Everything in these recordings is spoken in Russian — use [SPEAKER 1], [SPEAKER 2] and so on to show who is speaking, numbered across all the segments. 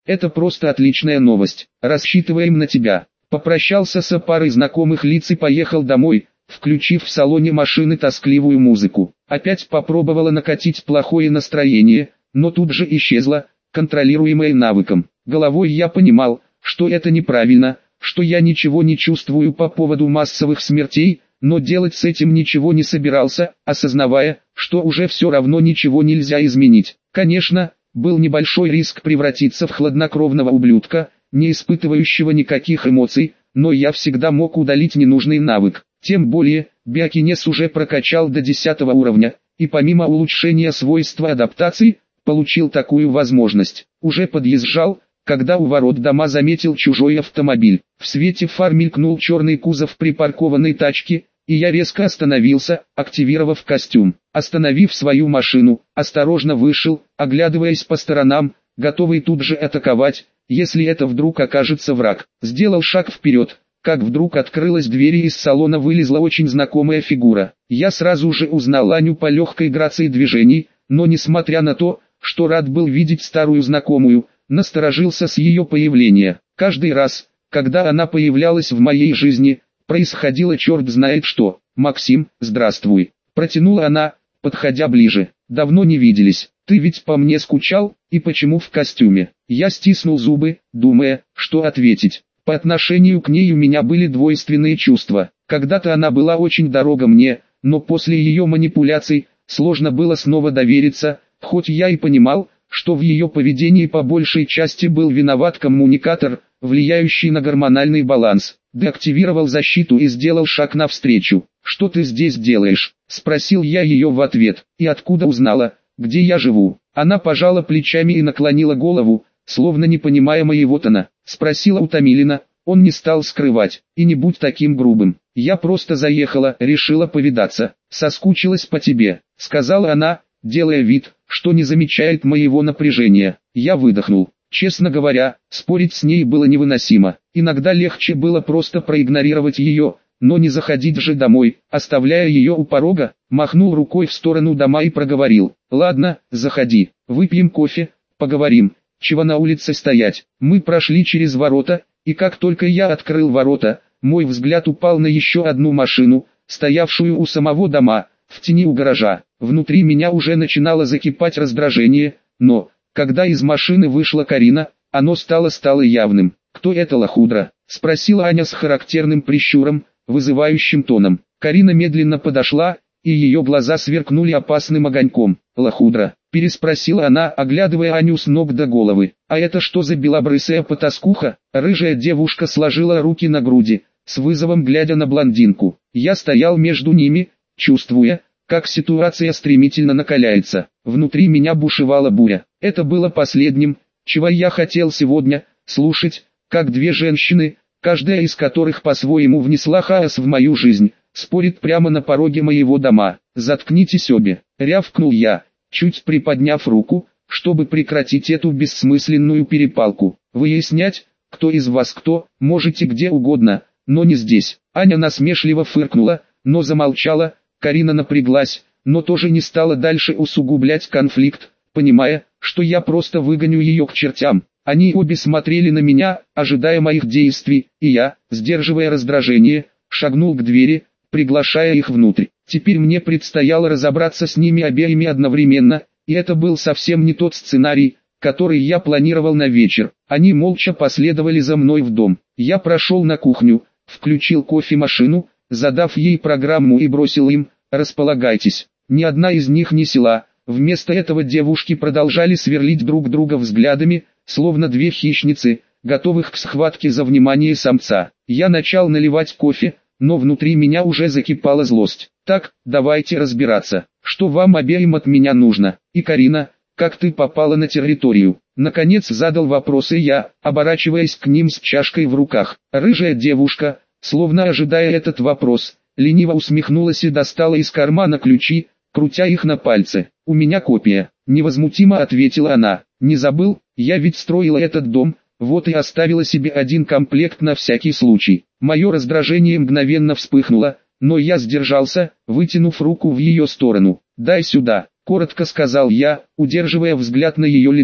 [SPEAKER 1] Это просто отличная новость. Рассчитываем на тебя. Попрощался с парой знакомых лиц и поехал домой, включив в салоне машины тоскливую музыку. Опять попробовала накатить плохое настроение, но тут же исчезло, контролируемое навыком. Головой я понимал, что это неправильно, что я ничего не чувствую по поводу массовых смертей, но делать с этим ничего не собирался, осознавая, что уже все равно ничего нельзя изменить. Конечно, был небольшой риск превратиться в хладнокровного ублюдка, не испытывающего никаких эмоций, но я всегда мог удалить ненужный навык. Тем более, биокинез уже прокачал до 10 уровня, и помимо улучшения свойства адаптации, получил такую возможность. Уже подъезжал, когда у ворот дома заметил чужой автомобиль. В свете фар мелькнул черный кузов припаркованной тачки, и я резко остановился, активировав костюм. Остановив свою машину, осторожно вышел, оглядываясь по сторонам, готовый тут же атаковать, если это вдруг окажется враг. Сделал шаг вперед, как вдруг открылась дверь и из салона вылезла очень знакомая фигура. Я сразу же узнал Аню по легкой грации движений, но несмотря на то, что рад был видеть старую знакомую, насторожился с ее появления. Каждый раз, когда она появлялась в моей жизни, происходило черт знает что. «Максим, здравствуй», — протянула она, подходя ближе. «Давно не виделись. Ты ведь по мне скучал, и почему в костюме?» Я стиснул зубы, думая, что ответить. По отношению к ней у меня были двойственные чувства. Когда-то она была очень дорога мне, но после ее манипуляций, сложно было снова довериться, хоть я и понимал, что в ее поведении по большей части был виноват коммуникатор, влияющий на гормональный баланс. Деактивировал защиту и сделал шаг навстречу. «Что ты здесь делаешь?» — спросил я ее в ответ. «И откуда узнала, где я живу?» Она пожала плечами и наклонила голову, словно не понимая моего тона. Спросила утомиленно, он не стал скрывать. «И не будь таким грубым. Я просто заехала, решила повидаться. Соскучилась по тебе», — сказала она, делая вид, что не замечает моего напряжения. Я выдохнул. Честно говоря, спорить с ней было невыносимо. Иногда легче было просто проигнорировать ее, но не заходить же домой, оставляя ее у порога. Махнул рукой в сторону дома и проговорил: «Ладно, заходи, выпьем кофе, поговорим, чего на улице стоять». Мы прошли через ворота, и как только я открыл ворота, мой взгляд упал на еще одну машину, стоявшую у самого дома, в тени у гаража. Внутри меня уже начинало закипать раздражение, но, когда из машины вышла Карина, оно стало явным. «Кто это лохудра?» — спросила Аня с характерным прищуром, вызывающим тоном. Карина медленно подошла, и ее глаза сверкнули опасным огоньком. «Лохудра?» — переспросила она, оглядывая Аню с ног до головы. «А это что за белобрысая потаскуха?» Рыжая девушка сложила руки на груди, с вызовом глядя на блондинку. Я стоял между ними, чувствуя, как ситуация стремительно накаляется. Внутри меня бушевала буря. Это было последним, чего я хотел сегодня слушать, как две женщины, каждая из которых по-своему внесла хаос в мою жизнь, спорит прямо на пороге моего дома. «Заткнитесь обе», — рявкнул я, чуть приподняв руку, чтобы прекратить эту бессмысленную перепалку. «Выяснять, кто из вас кто, можете где угодно, но не здесь». Аня насмешливо фыркнула, но замолчала. Карина напряглась, но тоже не стала дальше усугублять конфликт, понимая, что я просто выгоню ее к чертям. Они обе смотрели на меня, ожидая моих действий, и я, сдерживая раздражение, шагнул к двери, приглашая их внутрь. Теперь мне предстояло разобраться с ними обеими одновременно, и это был совсем не тот сценарий, который я планировал на вечер. Они молча последовали за мной в дом. Я прошел на кухню, включил кофемашину, задав ей программу и бросил им: «Располагайтесь». Ни одна из них не села, вместо этого девушки продолжали сверлить друг друга взглядами, словно две хищницы, готовых к схватке за внимание самца. Я начал наливать кофе, но внутри меня уже закипала злость. «Так, давайте разбираться, что вам обеим от меня нужно. И Карина, как ты попала на территорию?» Наконец задал вопросы я, оборачиваясь к ним с чашкой в руках. Рыжая девушка, словно ожидая этот вопрос, лениво усмехнулась и достала из кармана ключи, крутя их на пальце. «У меня копия», — невозмутимо ответила она. «Не забыл, я ведь строила этот дом, вот и оставила себе один комплект на всякий случай». Мое раздражение мгновенно вспыхнуло, но я сдержался, вытянув руку в ее сторону. «Дай сюда», — коротко сказал я, удерживая взгляд на ее лице.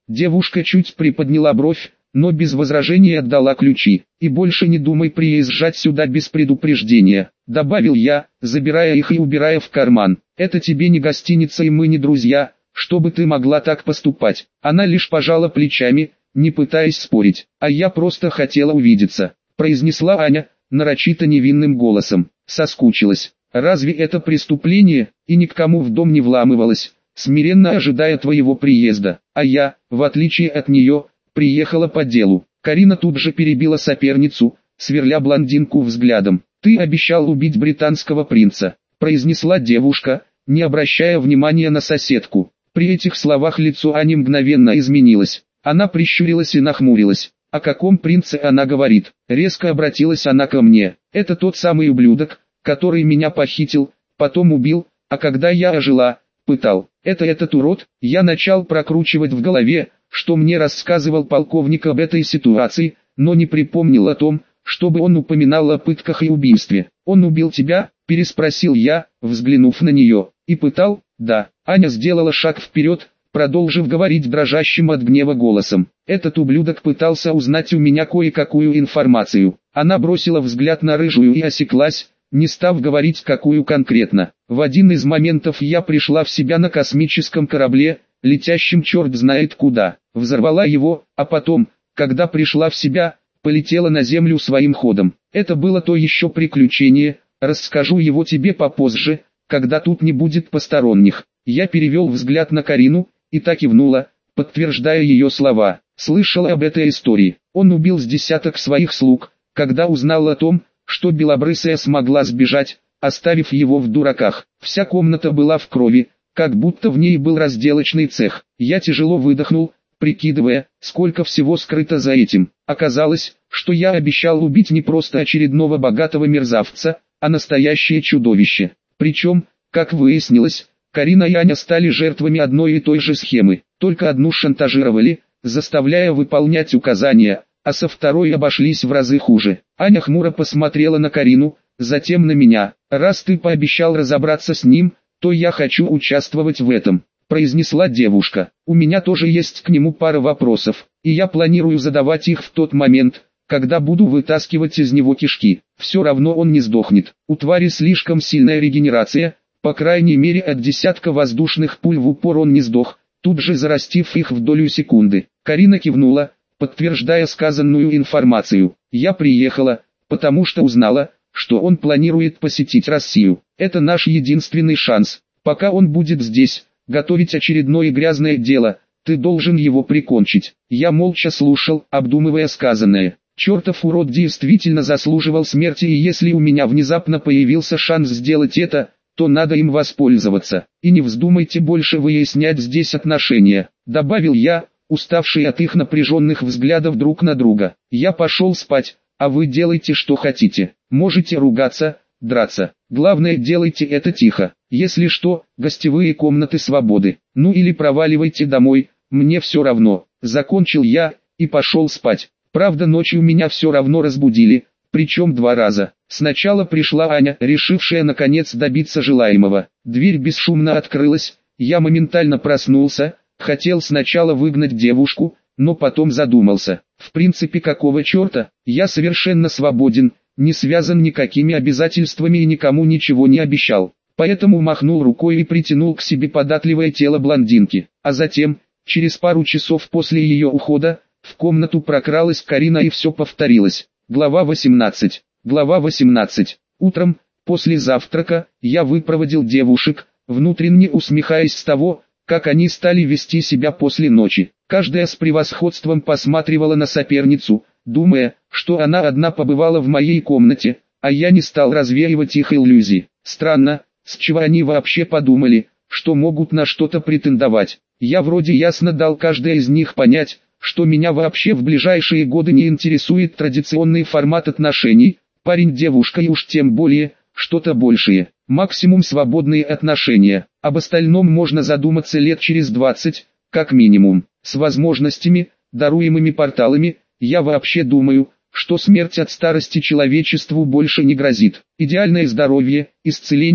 [SPEAKER 1] Девушка чуть приподняла бровь, но без возражений отдала ключи. «И больше не думай приезжать сюда без предупреждения», — добавил я, забирая их и убирая в карман. «Это тебе не гостиница и мы не друзья, чтобы ты могла так поступать». Она лишь пожала плечами, не пытаясь спорить. «А я просто хотела увидеться», — произнесла Аня, нарочито невинным голосом. «Соскучилась. Разве это преступление?» И ни к кому в дом не вламывалась, смиренно ожидая твоего приезда. А я, в отличие от нее, приехала по делу. Карина тут же перебила соперницу, сверля блондинку взглядом. «Ты обещал убить британского принца», — произнесла девушка, не обращая внимания на соседку. При этих словах лицо Ани мгновенно изменилось. Она прищурилась и нахмурилась. «О каком принце она говорит?» Резко обратилась она ко мне. «Это тот самый ублюдок, который меня похитил, потом убил, а когда я ожила, пытал. Это этот урод». Я начал прокручивать в голове, что мне рассказывал полковник об этой ситуации, но не припомнил о том, чтобы он упоминал о пытках и убийстве. «Он убил тебя?» – переспросил я, взглянув на нее. «И пытал?» «Да». Аня сделала шаг вперед, продолжив говорить дрожащим от гнева голосом. «Этот ублюдок пытался узнать у меня кое-какую информацию». Она бросила взгляд на рыжую и осеклась, не став говорить какую конкретно. В один из моментов я пришла в себя на космическом корабле, летящем черт знает куда. Взорвала его, а потом, когда пришла в себя, полетела на землю своим ходом. Это было то еще приключение, расскажу его тебе попозже, когда тут не будет посторонних. Я перевел взгляд на Карину, и та кивнула, подтверждая ее слова. Слышала об этой истории. Он убил с десяток своих слуг, когда узнал о том, что белобрысая смогла сбежать, оставив его в дураках. Вся комната была в крови, как будто в ней был разделочный цех. Я тяжело выдохнул, прикидывая, сколько всего скрыто за этим. Оказалось, что я обещал убить не просто очередного богатого мерзавца, а настоящее чудовище. Причем, как выяснилось, Карина и Аня стали жертвами одной и той же схемы, только одну шантажировали, заставляя выполнять указания, а со второй обошлись в разы хуже. Аня хмуро посмотрела на Карину, затем на меня. «Раз ты пообещал разобраться с ним, то я хочу участвовать в этом», — произнесла девушка. «У меня тоже есть к нему пара вопросов, и я планирую задавать их в тот момент, когда буду вытаскивать из него кишки. Все равно он не сдохнет. У твари слишком сильная регенерация, по крайней мере от десятка воздушных пуль в упор он не сдох, тут же зарастив их в долю секунды». Карина кивнула, подтверждая сказанную информацию. «Я приехала, потому что узнала, что он планирует посетить Россию. Это наш единственный шанс. Пока он будет здесь, готовить очередное грязное дело, ты должен его прикончить». Я молча слушал, обдумывая сказанное. Чертов урод действительно заслуживал смерти, и если у меня внезапно появился шанс сделать это, то надо им воспользоваться. «И не вздумайте больше выяснять здесь отношения», — добавил я, уставший от их напряженных взглядов друг на друга. «Я пошел спать, а вы делайте что хотите. Можете ругаться, драться. Главное, делайте это тихо. Если что, гостевые комнаты свободы. Ну или проваливайте домой, мне все равно». Закончил я и пошел спать. Правда, ночью меня все равно разбудили, причем 2 раза. Сначала пришла Аня, решившая наконец добиться желаемого. Дверь бесшумно открылась, я моментально проснулся, хотел сначала выгнать девушку, но потом задумался. В принципе, какого черта, я совершенно свободен, не связан никакими обязательствами и никому ничего не обещал. Поэтому махнул рукой и притянул к себе податливое тело блондинки. А затем, через пару часов после ее ухода, в комнату прокралась Карина и все повторилось. Глава 18. Глава 18. Утром, после завтрака, я выпроводил девушек, внутренне усмехаясь с того, как они стали вести себя после ночи. Каждая с превосходством посматривала на соперницу, думая, что она одна побывала в моей комнате, а я не стал развеивать их иллюзии. Странно, с чего они вообще подумали, что могут на что-то претендовать. Я вроде ясно дал каждой из них понять, что меня вообще в ближайшие годы не интересует традиционный формат отношений, парень-девушка и уж тем более, что-то большее. Максимум свободные отношения, об остальном можно задуматься лет через 20, как минимум. С возможностями, даруемыми порталами, я вообще думаю, что смерть от старости человечеству больше не грозит. Идеальное здоровье, исцеление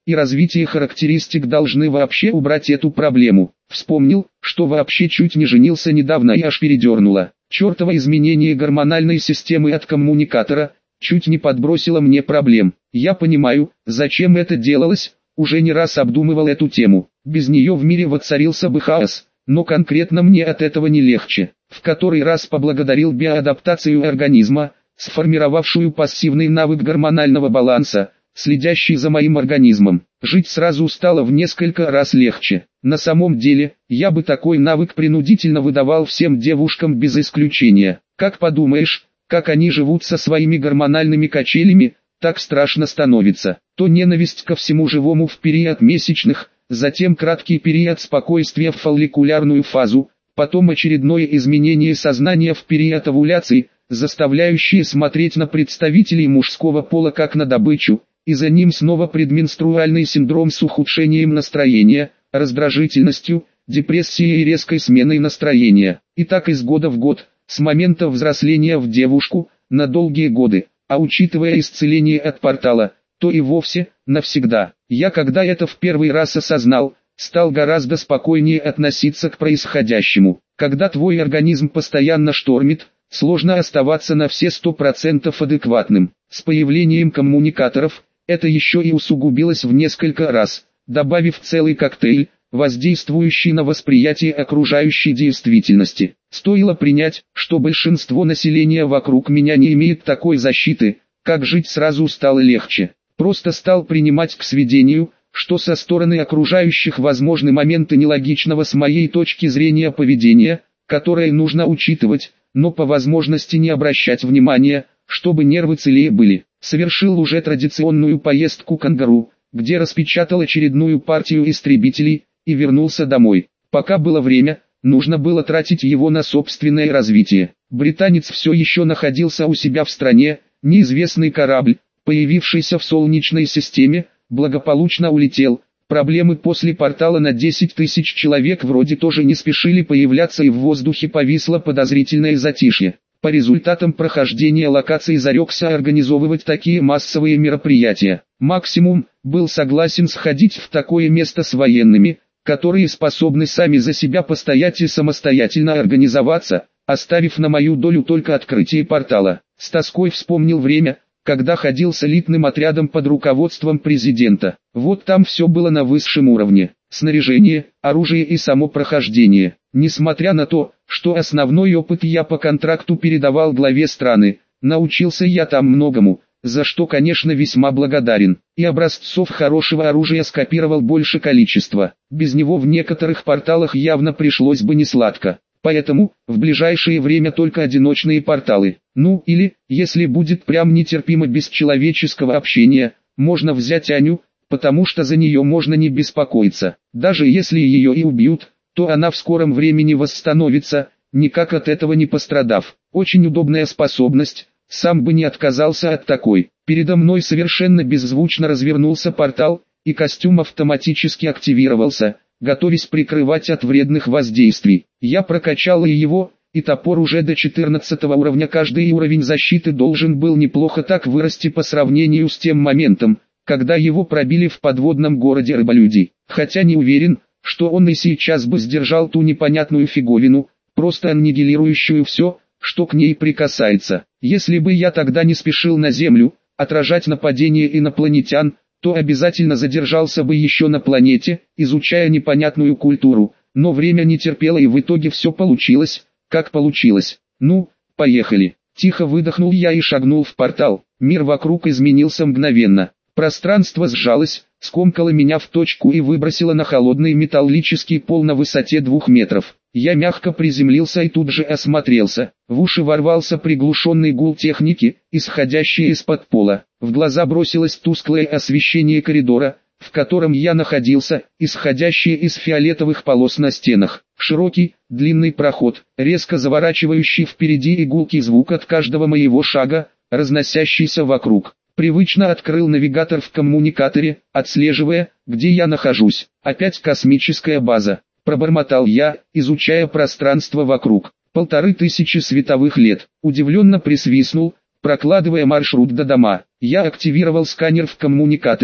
[SPEAKER 1] и развитие характеристик должны вообще убрать эту проблему. Вспомнил, что вообще чуть не женился недавно и аж передернуло. Чертово изменение гормональной системы от коммуникатора чуть не подбросило мне проблем. Я понимаю, зачем это делалось, уже не раз обдумывал эту тему. Без нее в мире воцарился бы хаос, но конкретно мне от этого не легче. В который раз поблагодарил биоадаптацию организма, сформировавшую пассивный навык гормонального баланса, следящий за моим организмом. Жить сразу стало в несколько раз легче. На самом деле, я бы такой навык принудительно выдавал всем девушкам без исключения. Как подумаешь, как они живут со своими гормональными качелями, так страшно становится. То ненависть ко всему живому в период месячных, затем краткий период спокойствия в фолликулярную фазу, потом очередное изменение сознания в период овуляции, заставляющие смотреть на представителей мужского пола как на добычу, и за ним снова предменструальный синдром с ухудшением настроения, раздражительностью, депрессией и резкой сменой настроения. И так из года в год, с момента взросления в девушку, на долгие годы, а учитывая исцеление от портала, то и вовсе, навсегда. Я когда это в первый раз осознал, стал гораздо спокойнее относиться к происходящему. Когда твой организм постоянно штормит, сложно оставаться на все 100% адекватным. С появлением коммуникаторов, это еще и усугубилось в несколько раз, добавив целый коктейль, воздействующий на восприятие окружающей действительности. Стоило принять, что большинство населения вокруг меня не имеет такой защиты, как жить сразу стало легче. Просто стал принимать к сведению, что со стороны окружающих возможны моменты нелогичного с моей точки зрения поведения, которые нужно учитывать, но по возможности не обращать внимания, чтобы нервы целее были. Совершил уже традиционную поездку к ангару, где распечатал очередную партию истребителей, и вернулся домой. Пока было время, нужно было тратить его на собственное развитие. Британец все еще находился у себя в стране, неизвестный корабль, появившийся в Солнечной системе, благополучно улетел. Проблемы после портала на 10 тысяч человек вроде тоже не спешили появляться, и в воздухе повисло подозрительное затишье. По результатам прохождения локаций зарекся организовывать такие массовые мероприятия. Максимум, был согласен сходить в такое место с военными, которые способны сами за себя постоять и самостоятельно организоваться, оставив на мою долю только открытие портала. С тоской вспомнил время, когда ходил с элитным отрядом под руководством президента. Вот там все было на высшем уровне. Снаряжение, оружие и само прохождение. Несмотря на то, что основной опыт я по контракту передавал главе страны, научился я там многому, за что, конечно, весьма благодарен. И образцов хорошего оружия скопировал больше количества. Без него в некоторых порталах явно пришлось бы несладко. Поэтому, в ближайшее время только одиночные порталы. Ну или, если будет прям нетерпимо без человеческого общения, можно взять Аню, потому что за нее можно не беспокоиться. Даже если ее и убьют, то она в скором времени восстановится, никак от этого не пострадав. Очень удобная способность, сам бы не отказался от такой. Передо мной совершенно беззвучно развернулся портал, и костюм автоматически активировался, готовясь прикрывать от вредных воздействий. Я прокачал и его, и топор уже до 14 уровня. Каждый уровень защиты должен был неплохо так вырасти по сравнению с тем моментом, когда его пробили в подводном городе рыболюди. Хотя не уверен, что он и сейчас бы сдержал ту непонятную фиговину, просто аннигилирующую все, что к ней прикасается. Если бы я тогда не спешил на Землю, отражать нападение инопланетян, то обязательно задержался бы еще на планете, изучая непонятную культуру, но время не терпело, и в итоге все получилось, как получилось. Ну, поехали. Тихо выдохнул я и шагнул в портал. Мир вокруг изменился мгновенно. Пространство сжалось, скомкало меня в точку и выбросило на холодный металлический пол на высоте 2 метров. Я мягко приземлился и тут же осмотрелся. В уши ворвался приглушенный гул техники, исходящий из-под пола. В глаза бросилось тусклое освещение коридора, в котором я находился, исходящее из фиолетовых полос на стенах. Широкий, длинный проход, резко заворачивающий впереди, и гулкий звук от каждого моего шага, разносящийся вокруг. Привычно открыл навигатор в коммуникаторе, отслеживая, где я нахожусь. Опять космическая база. Пробормотал я, изучая пространство вокруг. 1500 световых лет. Удивленно присвистнул, прокладывая маршрут до дома. Я активировал сканер в коммуникаторе,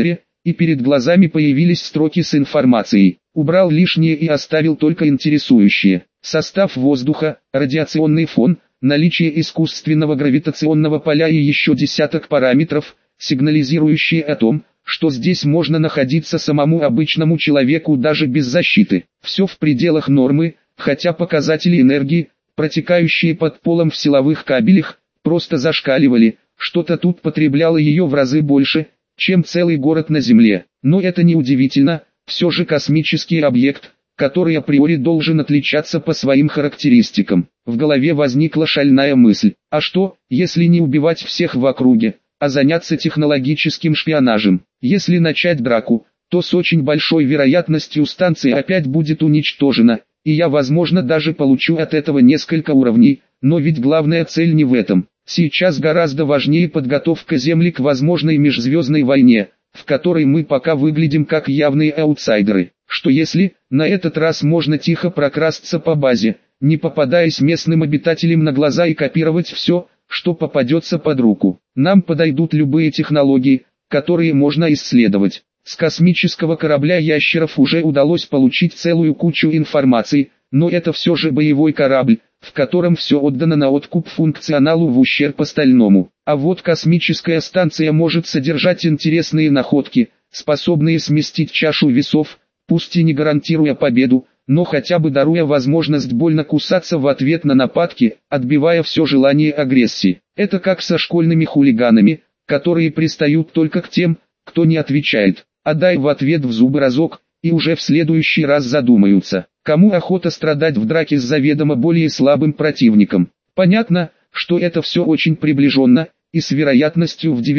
[SPEAKER 1] и перед глазами появились строки с информацией. Убрал лишнее и оставил только интересующее. Состав воздуха, радиационный фон, наличие искусственного гравитационного поля и еще десяток параметров, сигнализирующие о том, что здесь можно находиться самому обычному человеку даже без защиты. Все в пределах нормы, хотя показатели энергии, протекающие под полом в силовых кабелях, просто зашкаливали, что-то тут потребляло ее в разы больше, чем целый город на Земле. Но это не удивительно, все же космический объект, который априори должен отличаться по своим характеристикам. В голове возникла шальная мысль: а что, если не убивать всех в округе, а заняться технологическим шпионажем? Если начать драку, то с очень большой вероятностью станция опять будет уничтожена, и я, возможно, даже получу от этого несколько уровней, но ведь главная цель не в этом. Сейчас гораздо важнее подготовка Земли к возможной межзвездной войне, в которой мы пока выглядим как явные аутсайдеры. Что если, на этот раз можно тихо прокрасться по базе, не попадаясь местным обитателям на глаза и копировать все, что попадется под руку? Нам подойдут любые технологии, которые можно исследовать. С космического корабля ящеров уже удалось получить целую кучу информации, но это все же боевой корабль, в котором все отдано на откуп функционалу в ущерб остальному. А вот космическая станция может содержать интересные находки, способные сместить чашу весов, пусть и не гарантируя победу, но хотя бы даруя возможность больно кусаться в ответ на нападки, отбивая все желание агрессии. Это как со школьными хулиганами, которые пристают только к тем, кто не отвечает. А дай в ответ в зубы разок, и уже в следующий раз задумаются, кому охота страдать в драке с заведомо более слабым противником. Понятно, что это все очень приближенно, и с вероятностью в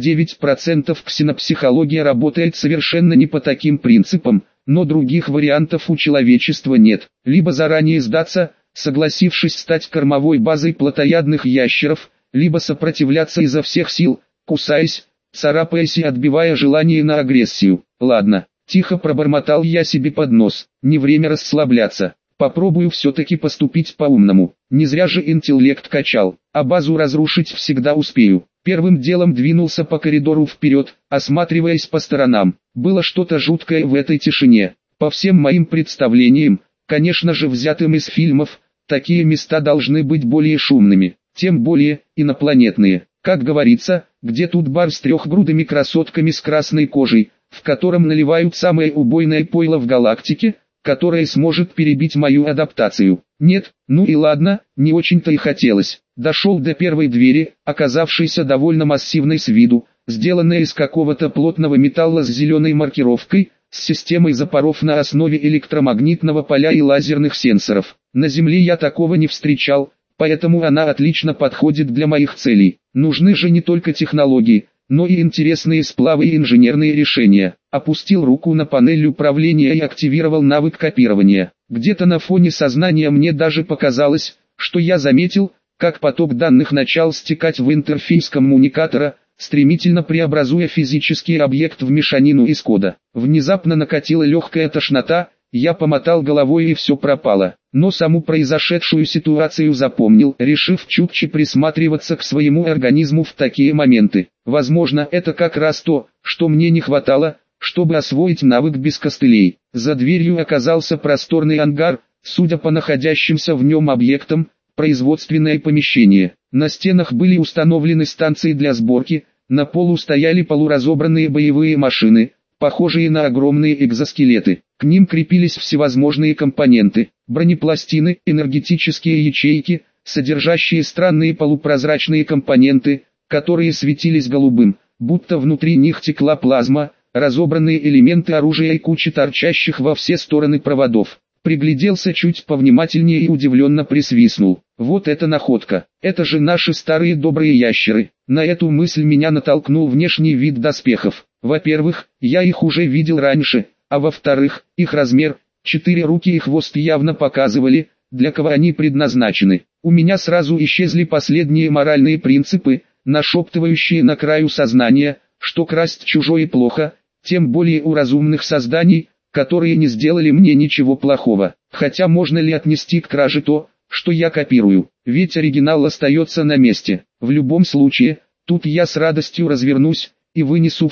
[SPEAKER 1] 99% ксенопсихология работает совершенно не по таким принципам, но других вариантов у человечества нет. Либо заранее сдаться, согласившись стать кормовой базой плотоядных ящеров, либо сопротивляться изо всех сил, кусаясь, царапаясь и отбивая желание на агрессию. Ладно, тихо пробормотал я себе под нос, не время расслабляться. Попробую все-таки поступить по-умному. Не зря же интеллект качал, а базу разрушить всегда успею. Первым делом двинулся по коридору вперед, осматриваясь по сторонам. Было что-то жуткое в этой тишине. По всем моим представлениям, конечно же взятым из фильмов, такие места должны быть более шумными, тем более инопланетные. Как говорится, где тут бар с трехгрудыми красотками с красной кожей, в котором наливают самое убойное пойло в галактике, которое сможет перебить мою адаптацию. Нет, ну и ладно, не очень-то и хотелось. Дошел до первой двери, оказавшейся довольно массивной с виду, сделанной из какого-то плотного металла с зеленой маркировкой, с системой запоров на основе электромагнитного поля и лазерных сенсоров. На Земле я такого не встречал, поэтому она отлично подходит для моих целей. Нужны же не только технологии, но и интересные сплавы и инженерные решения. Опустил руку на панель управления и активировал навык копирования. Где-то на фоне сознания мне даже показалось, что я заметил, как поток данных начал стекать в интерфейс коммуникатора, стремительно преобразуя физический объект в мешанину из кода. Внезапно накатила легкая тошнота, я помотал головой и все пропало. Но саму произошедшую ситуацию запомнил, решив чутче присматриваться к своему организму в такие моменты. Возможно, это как раз то, что мне не хватало, чтобы освоить навык без костылей. За дверью оказался просторный ангар, судя по находящимся в нем объектам, производственное помещение. На стенах были установлены станции для сборки, на полу стояли полуразобранные боевые машины, похожие на огромные экзоскелеты. К ним крепились всевозможные компоненты, бронепластины, энергетические ячейки, содержащие странные полупрозрачные компоненты, которые светились голубым, будто внутри них текла плазма, разобранные элементы оружия и куча торчащих во все стороны проводов. Пригляделся чуть повнимательнее и удивленно присвистнул. Вот это находка, это же наши старые добрые ящеры. На эту мысль меня натолкнул внешний вид доспехов. Во-первых, я их уже видел раньше, а во-вторых, их размер, 4 руки и хвост явно показывали, для кого они предназначены. У меня сразу исчезли последние моральные принципы, нашептывающие на краю сознания, что красть чужое плохо, тем более у разумных созданий, которые не сделали мне ничего плохого. Хотя можно ли отнести к краже то, что я копирую, ведь оригинал остается на месте. В любом случае, тут я с радостью развернусь и вынесу все,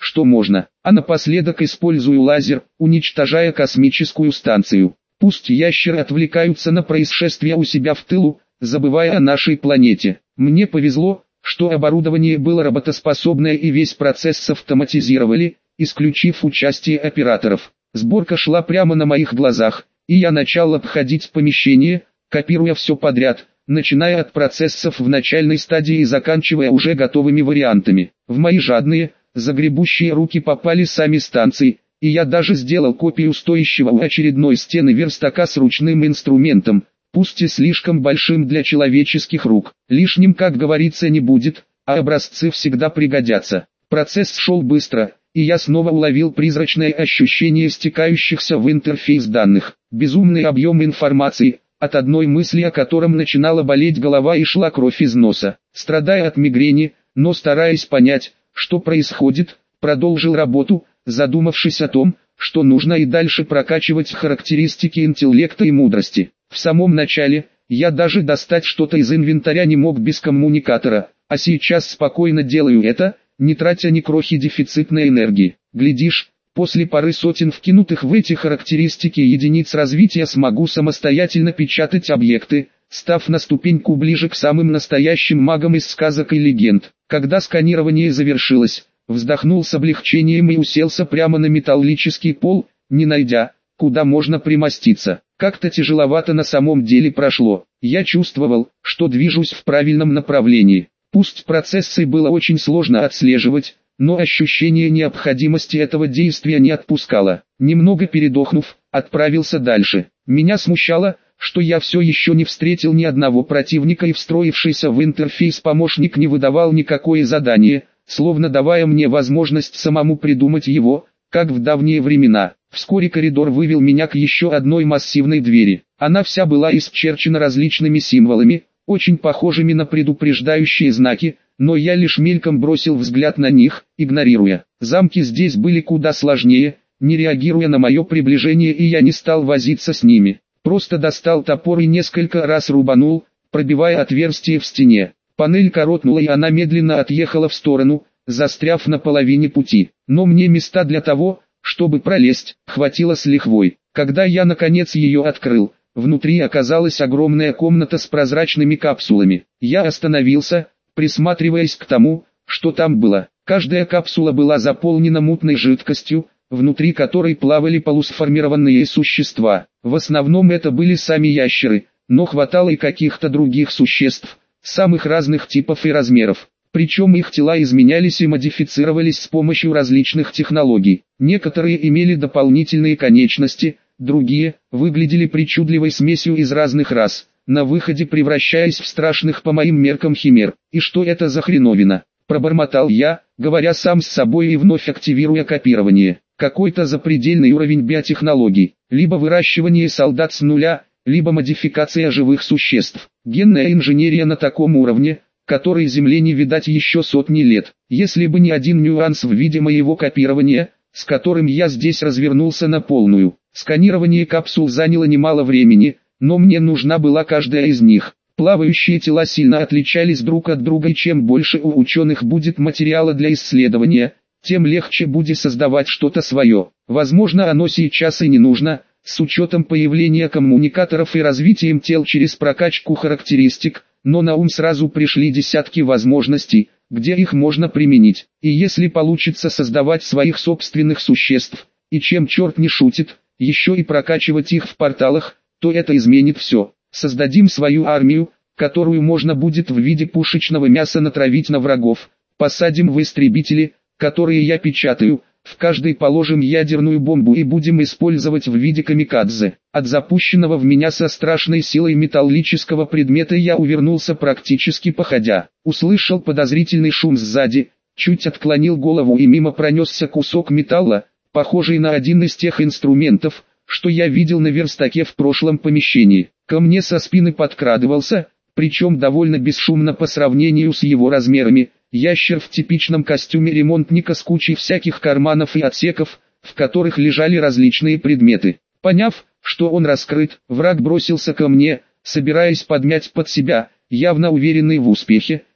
[SPEAKER 1] что можно, а напоследок использую лазер, уничтожая космическую станцию. Пусть ящеры отвлекаются на происшествия у себя в тылу, забывая о нашей планете. Мне повезло, что оборудование было работоспособное и весь процесс автоматизировали, исключив участие операторов. Сборка шла прямо на моих глазах, и я начал обходить помещение, копируя все подряд, начиная от процессов в начальной стадии и заканчивая уже готовыми вариантами. В мои жадные, загребущие руки попали сами станции, и я даже сделал копию стоящего у очередной стены верстака с ручным инструментом, пусть и слишком большим для человеческих рук. Лишним, как говорится, не будет, а образцы всегда пригодятся. Процесс шел быстро, и я снова уловил призрачное ощущение стекающихся в интерфейс данных. Безумный объем информации, от одной мысли о котором начинала болеть голова и шла кровь из носа. Страдая от мигрени, но стараясь понять, что происходит, продолжил работу, задумавшись о том, что нужно и дальше прокачивать характеристики интеллекта и мудрости. В самом начале, я даже достать что-то из инвентаря не мог без коммуникатора, а сейчас спокойно делаю это, не тратя ни крохи дефицитной энергии. Глядишь, после пары сотен вкинутых в эти характеристики единиц развития смогу самостоятельно печатать объекты, став на ступеньку ближе к самым настоящим магам из сказок и легенд. Когда сканирование завершилось, вздохнул с облегчением и уселся прямо на металлический пол, не найдя, куда можно примоститься. Как-то тяжеловато на самом деле прошло. Я чувствовал, что движусь в правильном направлении. Пусть процессы было очень сложно отслеживать, но ощущение необходимости этого действия не отпускало. Немного передохнув, отправился дальше. Меня смущало, что я все еще не встретил ни одного противника и встроившийся в интерфейс помощник не выдавал никакое задание, словно давая мне возможность самому придумать его, как в давние времена. Вскоре коридор вывел меня к еще одной массивной двери. Она вся была исчерчена различными символами, очень похожими на предупреждающие знаки, но я лишь мельком бросил взгляд на них, игнорируя. Замки здесь были куда сложнее, не реагируя на мое приближение, и я не стал возиться с ними. Просто достал топор и несколько раз рубанул, пробивая отверстие в стене. Панель коротнула, и она медленно отъехала в сторону, застряв на половине пути. Но мне места для того, чтобы пролезть, хватило с лихвой. Когда я наконец ее открыл, внутри оказалась огромная комната с прозрачными капсулами. Я остановился, присматриваясь к тому, что там было. Каждая капсула была заполнена мутной жидкостью, внутри которой плавали полусформированные существа. В основном это были сами ящеры, но хватало и каких-то других существ, самых разных типов и размеров. Причем их тела изменялись и модифицировались с помощью различных технологий. Некоторые имели дополнительные конечности, другие выглядели причудливой смесью из разных рас, на выходе превращаясь в страшных по моим меркам химер. И что это за хреновина? Пробормотал я, говоря сам с собой и вновь активируя копирование. Какой-то запредельный уровень биотехнологий, либо выращивание солдат с нуля, либо модификация живых существ. Генная инженерия на таком уровне, который Земле не видать еще сотни лет. Если бы не один нюанс в виде моего копирования, с которым я здесь развернулся на полную. Сканирование капсул заняло немало времени, но мне нужна была каждая из них. Плавающие тела сильно отличались друг от друга, и чем больше у ученых будет материала для исследования, тем легче будет создавать что-то свое. Возможно, оно сейчас и не нужно, с учетом появления коммуникаторов и развитием тел через прокачку характеристик, но на ум сразу пришли десятки возможностей, где их можно применить. И если получится создавать своих собственных существ, и чем черт не шутит, еще и прокачивать их в порталах, то это изменит все. Создадим свою армию, которую можно будет в виде пушечного мяса натравить на врагов, посадим в истребители, которые я печатаю, в каждой положим ядерную бомбу и будем использовать в виде камикадзе. От запущенного в меня со страшной силой металлического предмета я увернулся практически походя. Услышал подозрительный шум сзади, чуть отклонил голову, и мимо пронесся кусок металла, похожий на один из тех инструментов, что я видел на верстаке в прошлом помещении. Ко мне со спины подкрадывался, причем довольно бесшумно по сравнению с его размерами, ящер в типичном костюме ремонтника с кучей всяких карманов и отсеков, в которых лежали различные предметы. Поняв, что он раскрыт, враг бросился ко мне, собираясь подмять под себя, явно уверенный в успехе.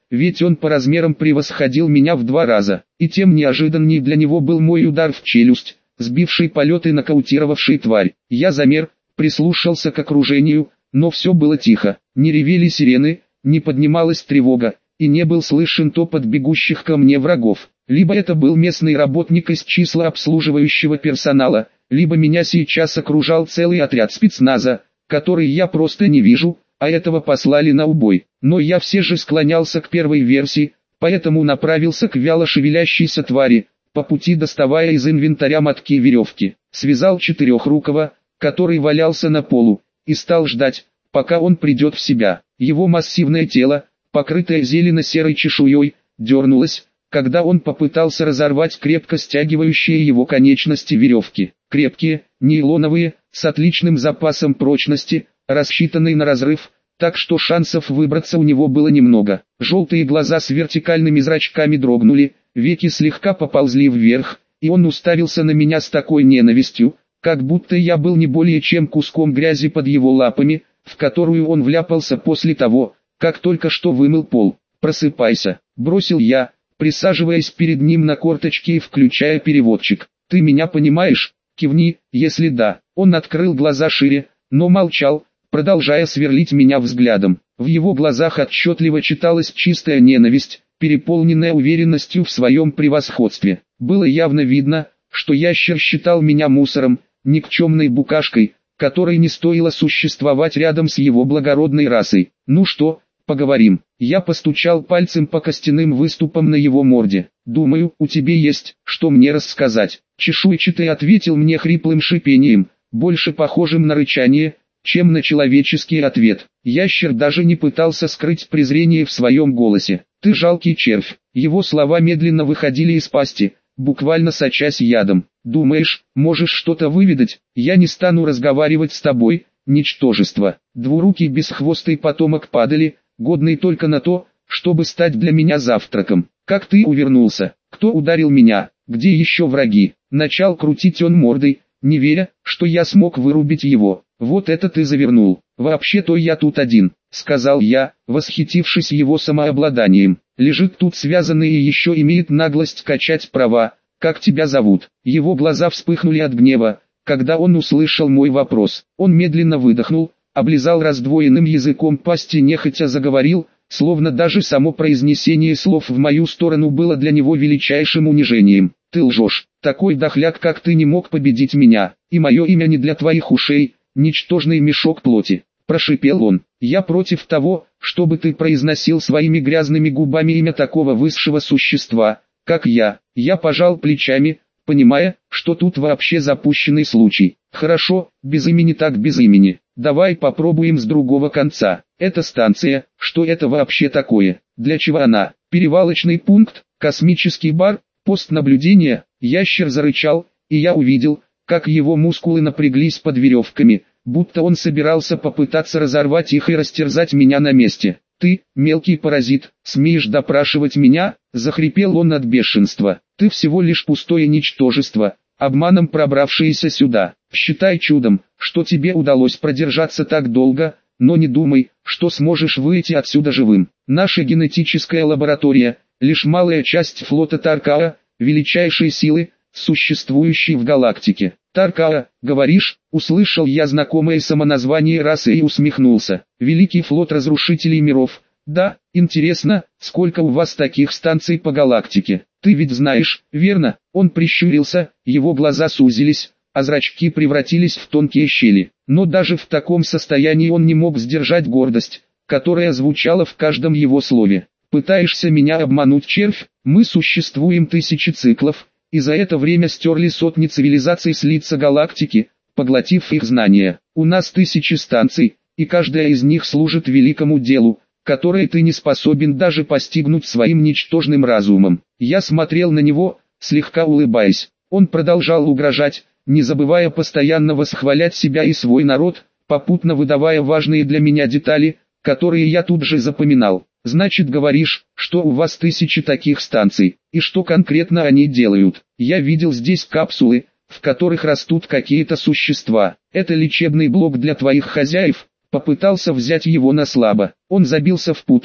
[SPEAKER 1] ведь он по размерам превосходил меня в 2 раза. И тем неожиданней для него был мой удар в челюсть, сбивший полет и нокаутировавший тварь. Я замер, прислушался к окружению, но все было тихо. Не ревели сирены, не поднималась тревога, и не был слышен топот бегущих ко мне врагов. Либо это был местный работник из числа обслуживающего персонала, либо меня сейчас окружал целый отряд спецназа, который я просто не вижу, а этого послали на убой. Но я все же склонялся к первой версии, поэтому направился к вяло шевелящейся твари, по пути доставая из инвентаря мотки веревки. Связал четырехрукого, который валялся на полу, и стал ждать, пока он придет в себя. Его массивное тело, покрытое зелено-серой чешуей, дернулось, когда он попытался разорвать крепко стягивающие его конечности веревки. Крепкие, нейлоновые, с отличным запасом прочности, рассчитанные на разрыв, так что шансов выбраться у него было немного. Желтые глаза с вертикальными зрачками дрогнули, веки слегка поползли вверх, и он уставился на меня с такой ненавистью, как будто я был не более чем куском грязи под его лапами, в которую он вляпался после того, как только что вымыл пол. «Просыпайся», — бросил я, присаживаясь перед ним на корточки и включая переводчик. «Ты меня понимаешь? Кивни, если да». Он открыл глаза шире, но молчал, продолжая сверлить меня взглядом. В его глазах отчетливо читалась чистая ненависть, переполненная уверенностью в своем превосходстве. Было явно видно, что ящер считал меня мусором, никчемной букашкой, которой не стоило существовать рядом с его благородной расой. «Ну что, поговорим?» Я постучал пальцем по костяным выступам на его морде. «Думаю, у тебя есть, что мне рассказать». Чешуйчатый ответил мне хриплым шипением, больше похожим на рычание, чем на человеческий ответ. Ящер даже не пытался скрыть презрение в своем голосе. «Ты жалкий червь». Его слова медленно выходили из пасти, буквально сочась ядом. «Думаешь, можешь что-то выведать? Я не стану разговаривать с тобой, ничтожество». Двурукий бесхвостый потомок падали, годный только на то, чтобы стать для меня завтраком. «Как ты увернулся? Кто ударил меня? Где еще враги?» Начал крутить он мордой, не веря, что я смог вырубить его. «Вот это ты завернул. Вообще-то я тут один», — сказал я, восхитившись его самообладанием. «Лежит тут связанный и еще имеет наглость качать права. Как тебя зовут?» Его глаза вспыхнули от гнева, когда он услышал мой вопрос. Он медленно выдохнул, облизал раздвоенным языком пасть и нехотя заговорил, словно даже само произнесение слов в мою сторону было для него величайшим унижением. «Ты лжешь. Такой дохляк, как ты, не мог победить меня, и мое имя не для твоих ушей, ничтожный мешок плоти», — прошипел он. «Я против того, чтобы ты произносил своими грязными губами имя такого высшего существа, как я». Я пожал плечами, понимая, что тут вообще запущенный случай. «Хорошо, без имени так без имени. Давай попробуем с другого конца. Это станция, что это вообще такое? Для чего она? Перевалочный пункт, космический бар, пост наблюдения?» Ящер зарычал, и я увидел, как его мускулы напряглись под веревками, будто он собирался попытаться разорвать их и растерзать меня на месте. «Ты, мелкий паразит, смеешь допрашивать меня?» — захрипел он от бешенства. «Ты всего лишь пустое ничтожество, обманом пробравшееся сюда. Считай чудом, что тебе удалось продержаться так долго, но не думай, что сможешь выйти отсюда живым. Наша генетическая лаборатория — лишь малая часть флота Таркаа, величайшей силы, существующей в галактике». «Таркаа, говоришь?» — услышал я знакомое самоназвание расы и усмехнулся. «Великий флот разрушителей миров. Да, интересно, сколько у вас таких станций по галактике? Ты ведь знаешь, верно?» Он прищурился, его глаза сузились, а зрачки превратились в тонкие щели. Но даже в таком состоянии он не мог сдержать гордость, которая звучала в каждом его слове. «Пытаешься меня обмануть, червь? Мы существуем тысячи циклов, и за это время стерли сотни цивилизаций с лица галактики, поглотив их знания. У нас тысячи станций, и каждая из них служит великому делу, которое ты не способен даже постигнуть своим ничтожным разумом». Я смотрел на него, слегка улыбаясь. Он продолжал угрожать, не забывая постоянно восхвалять себя и свой народ, попутно выдавая важные для меня детали, которые я тут же запоминал. «Значит, говоришь, что у вас тысячи таких станций, и что конкретно они делают? Я видел здесь капсулы, в которых растут какие-то существа. Это лечебный блок для твоих хозяев?» Попытался взять его на слабо. Он забился в путах,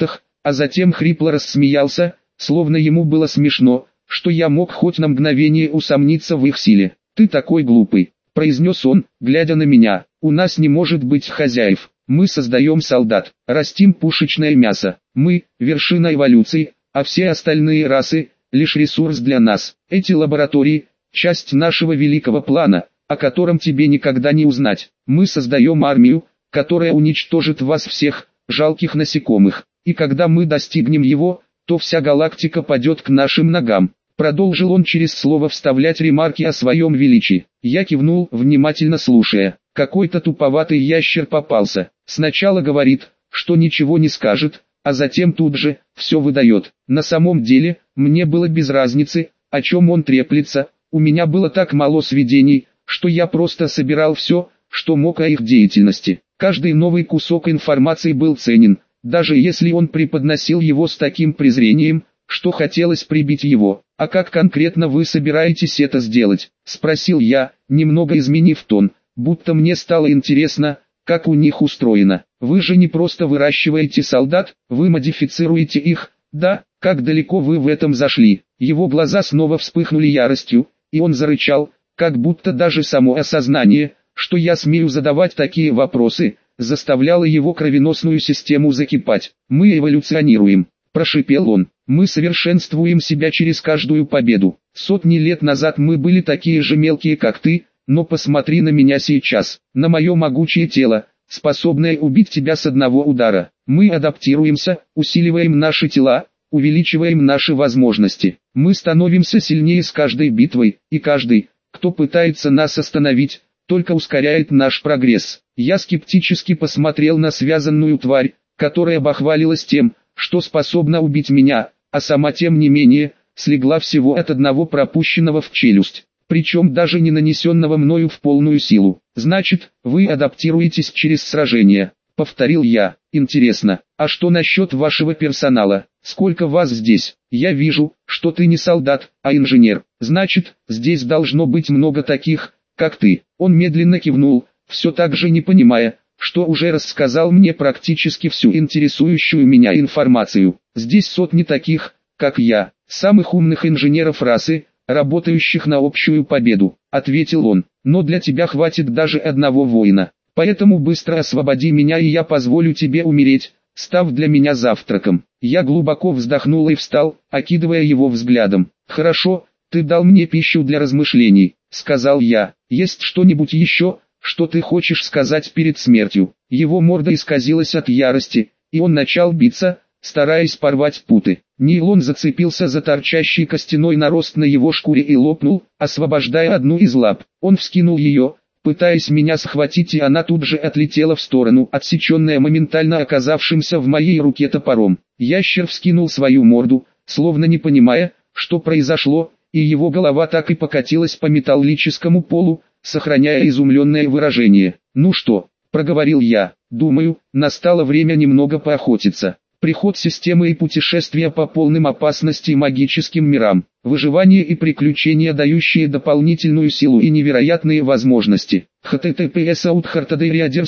[SPEAKER 1] а затем хрипло рассмеялся, словно ему было смешно, что я мог хоть на мгновение усомниться в их силе. «Ты такой глупый», — произнес он, глядя на меня. «У нас не может быть хозяев. Мы создаем солдат, растим пушечное мясо. Мы — вершина эволюции, а все остальные расы — лишь ресурс для нас. Эти лаборатории — часть нашего великого плана, о котором тебе никогда не узнать. Мы создаем армию, которая уничтожит вас всех, жалких насекомых. И когда мы достигнем его, то вся галактика падет к нашим ногам». Продолжил он через слово вставлять ремарки о своем величии. Я кивнул, внимательно слушая. Какой-то туповатый ящер попался. Сначала говорит, что ничего не скажет, а затем тут же все выдает. На самом деле, мне было без разницы, о чем он треплется. У меня было так мало сведений, что я просто собирал все, что мог о их деятельности. Каждый новый кусок информации был ценен, даже если он преподносил его с таким презрением, что хотелось прибить его. «А как конкретно вы собираетесь это сделать?» – спросил я, немного изменив тон, будто мне стало интересно, как у них устроено. «Вы же не просто выращиваете солдат, вы модифицируете их, да? Как далеко вы в этом зашли?» Его глаза снова вспыхнули яростью, и он зарычал, как будто даже само осознание, что я смею задавать такие вопросы, заставляло его кровеносную систему закипать. «Мы эволюционируем», – прошипел он. «Мы совершенствуем себя через каждую победу. Сотни лет назад мы были такие же мелкие, как ты, но посмотри на меня сейчас, на мое могучее тело, способное убить тебя с одного удара. Мы адаптируемся, усиливаем наши тела, увеличиваем наши возможности. Мы становимся сильнее с каждой битвой, и каждый, кто пытается нас остановить, только ускоряет наш прогресс». Я скептически посмотрел на связанную тварь, которая бахвалилась тем, что способна убить меня, а сама тем не менее, слегла всего от одного пропущенного в челюсть, причем даже не нанесенного мною в полную силу. «Значит, вы адаптируетесь через сражение», — повторил я. «Интересно, а что насчет вашего персонала? Сколько вас здесь? Я вижу, что ты не солдат, а инженер. Значит, здесь должно быть много таких, как ты». Он медленно кивнул, все так же не понимая, что уже рассказал мне практически всю интересующую меня информацию. «Здесь сотни таких, как я, самых умных инженеров расы, работающих на общую победу», — ответил он. «Но для тебя хватит даже одного воина. Поэтому быстро освободи меня, и я позволю тебе умереть, став для меня завтраком». Я глубоко вздохнул и встал, окидывая его взглядом. «Хорошо, ты дал мне пищу для размышлений», — сказал я. «Есть что-нибудь еще, что ты хочешь сказать перед смертью?» Его морда исказилась от ярости, и он начал биться, стараясь порвать путы. Нейлон зацепился за торчащий костяной нарост на его шкуре и лопнул, освобождая одну из лап. Он вскинул ее, пытаясь меня схватить, и она тут же отлетела в сторону, отсеченная моментально оказавшимся в моей руке топором. Ящер вскинул свою морду, словно не понимая, что произошло, и его голова так и покатилась по металлическому полу, сохраняя изумленное выражение. «Ну что?» – проговорил я. «Думаю, настало время немного поохотиться. Приход системы и путешествия по полным опасностей магическим мирам, выживание и приключения, дающие дополнительную силу и невероятные возможности. https authartaderiader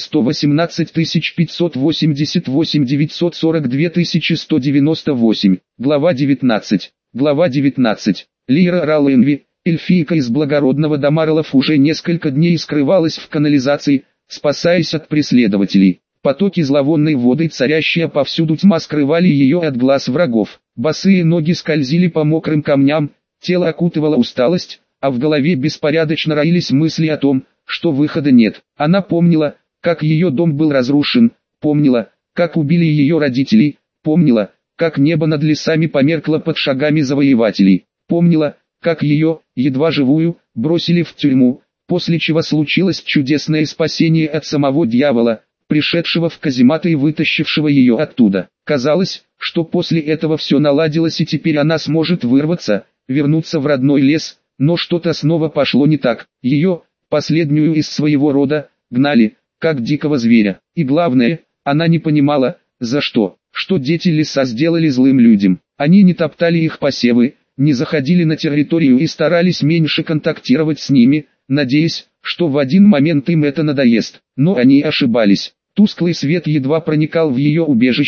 [SPEAKER 1] 118588 942 198. Глава 19. Глава 19. Лира Ралленви, эльфийка из благородного Дамарлов, уже несколько дней скрывалась в канализации, спасаясь от преследователей. Потоки зловонной воды, царящая повсюду тьма, скрывали ее от глаз врагов. Босые ноги скользили по мокрым камням, тело окутывала усталость, а в голове беспорядочно роились мысли о том, что выхода нет. Она помнила, как ее дом был разрушен, помнила, как убили ее родителей, помнила, как небо над лесами померкло под шагами завоевателей, помнила, как ее, едва живую, бросили в тюрьму, после чего случилось чудесное спасение от самого дьявола, пришедшего в казематы и вытащившего ее оттуда. Казалось, что после этого все наладилось, и теперь она сможет вырваться, вернуться в родной лес, но что-то снова пошло не так. Ее, последнюю из своего рода, гнали, как дикого зверя. И главное, она не понимала, за что. Что дети леса сделали злым людям. Они не топтали их посевы, не заходили на территорию и старались меньше контактировать с ними, надеясь, что в один момент им это надоест. Но они ошибались. Тусклый свет едва проникал в ее убежище,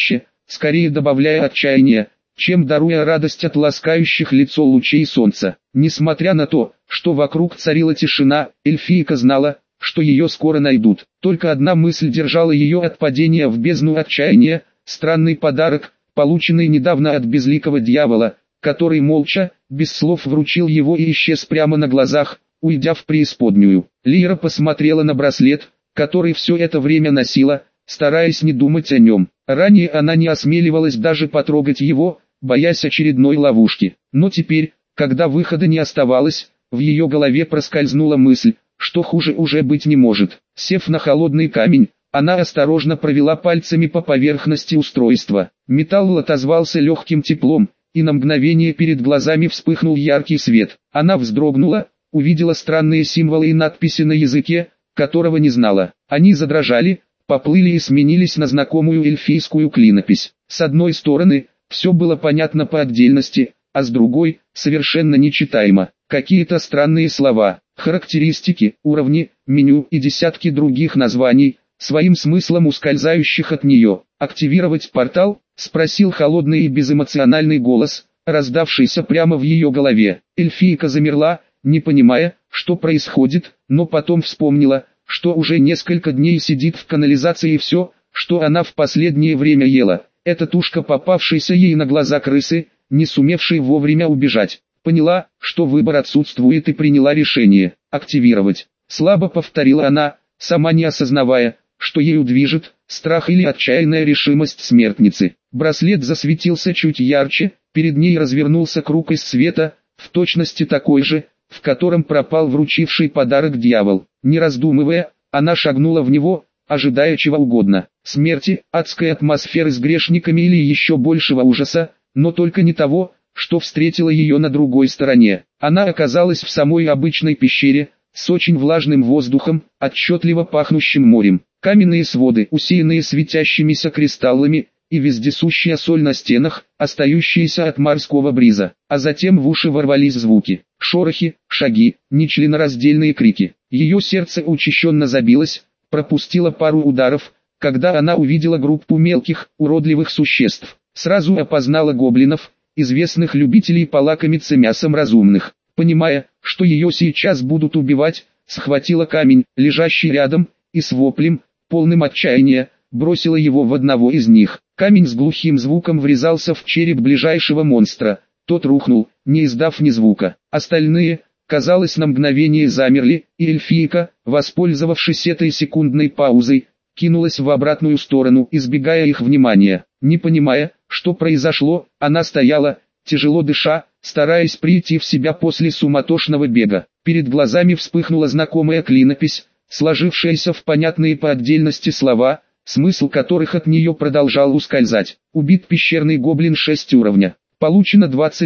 [SPEAKER 1] скорее добавляя отчаяния, чем даруя радость от ласкающих лицо лучей солнца. Несмотря на то, что вокруг царила тишина, эльфийка знала, что ее скоро найдут. Только одна мысль держала ее от падения в бездну отчаяния: странный подарок, полученный недавно от безликого дьявола, который молча, без слов вручил его и исчез прямо на глазах, уйдя в преисподнюю. Лира посмотрела на браслет, который все это время носила, стараясь не думать о нем. Ранее она не осмеливалась даже потрогать его, боясь очередной ловушки. Но теперь, когда выхода не оставалось, в ее голове проскользнула мысль, что хуже уже быть не может. Сев на холодный камень, она осторожно провела пальцами по поверхности устройства. Металл отозвался легким теплом, и на мгновение перед глазами вспыхнул яркий свет. Она вздрогнула, увидела странные символы и надписи на языке, которого не знала. Они задрожали, поплыли и сменились на знакомую эльфийскую клинопись. С одной стороны, все было понятно по отдельности, а с другой, совершенно нечитаемо. Какие-то странные слова, характеристики, уровни, меню и десятки других названий, своим смыслом ускользающих от нее. «Активировать портал?» — спросил холодный и безэмоциональный голос, раздавшийся прямо в ее голове. Эльфийка замерла, не понимая, что происходит, но потом вспомнила, что уже несколько дней сидит в канализации и все, что она в последнее время ела, это тушка попавшейся ей на глаза крысы, не сумевшей вовремя убежать. Поняла, что выбор отсутствует, и приняла решение активировать. Слабо повторила она, сама не осознавая, что ею движет страх или отчаянная решимость смертницы. Браслет засветился чуть ярче, перед ней развернулся круг из света, в точности такой же, в котором пропал вручивший подарок дьявол. Не раздумывая, она шагнула в него, ожидая чего угодно: смерти, адской атмосферы с грешниками или еще большего ужаса, но только не того, что встретило ее на другой стороне. Она оказалась в самой обычной пещере, с очень влажным воздухом, отчетливо пахнущим морем. Каменные своды, усеянные светящимися кристаллами, и вездесущая соль на стенах, остающиеся от морского бриза. А затем в уши ворвались звуки, шорохи, шаги, нечленораздельные крики. Ее сердце учащенно забилось, пропустило пару ударов, когда она увидела группу мелких, уродливых существ. Сразу опознала гоблинов, известных любителей полакомиться мясом разумных. Понимая, что ее сейчас будут убивать, схватила камень, лежащий рядом, и с воплем, полным отчаяния, бросила его в одного из них. Камень с глухим звуком врезался в череп ближайшего монстра. Тот рухнул, не издав ни звука. Остальные, казалось, на мгновение замерли, и эльфийка, воспользовавшись этой секундной паузой, кинулась в обратную сторону, избегая их внимания. Не понимая, что произошло, она стояла, тяжело дыша, стараясь прийти в себя после суматошного бега. Перед глазами вспыхнула знакомая клинопись, сложившаяся в понятные по отдельности слова, смысл которых от нее продолжал ускользать. Убит пещерный гоблин 6 уровня. Получено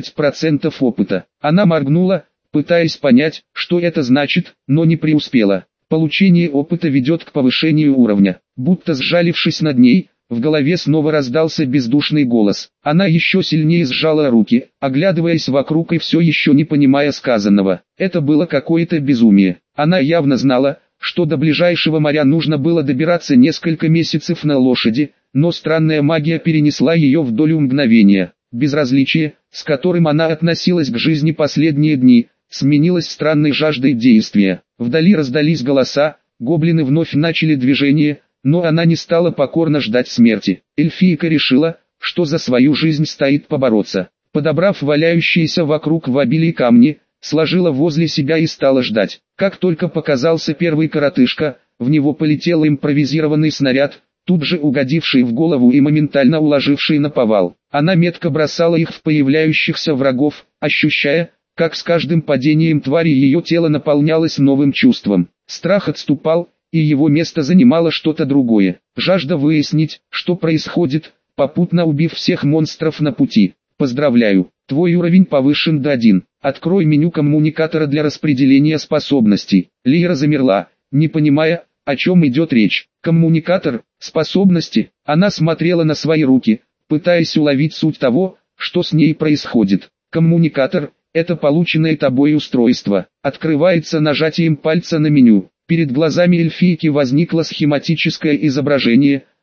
[SPEAKER 1] 20% опыта. Она моргнула, пытаясь понять, что это значит, но не преуспела. Получение опыта ведет к повышению уровня. Будто сжалившись над ней, в голове снова раздался бездушный голос. Она еще сильнее сжала руки, оглядываясь вокруг и все еще не понимая сказанного. Это было какое-то безумие. Она явно знала, что до ближайшего моря нужно было добираться несколько месяцев на лошади, но странная магия перенесла ее в долю мгновения. Безразличие, с которым она относилась к жизни последние дни, сменилось странной жаждой действия. Вдали раздались голоса, гоблины вновь начали движение, но она не стала покорно ждать смерти. Эльфийка решила, что за свою жизнь стоит побороться. Подобрав валяющиеся вокруг в обилии камни, сложила возле себя и стала ждать. Как только показался первый коротышка, в него полетел импровизированный снаряд, тут же угодивший в голову и моментально уложивший на повал. Она метко бросала их в появляющихся врагов, ощущая, как с каждым падением твари ее тело наполнялось новым чувством. Страх отступал, и его место занимало что-то другое. Жажда выяснить, что происходит, попутно убив всех монстров на пути. Поздравляю, твой уровень повышен до 1. Открой меню коммуникатора для распределения способностей. Лира замерла, не понимая, о чем идет речь. Коммуникатор, способности. Она смотрела на свои руки, пытаясь уловить суть того, что с ней происходит. Коммуникатор – это полученное тобой устройство. Открывается нажатием пальца на меню. Перед глазами эльфийки возникло схематическое изображение,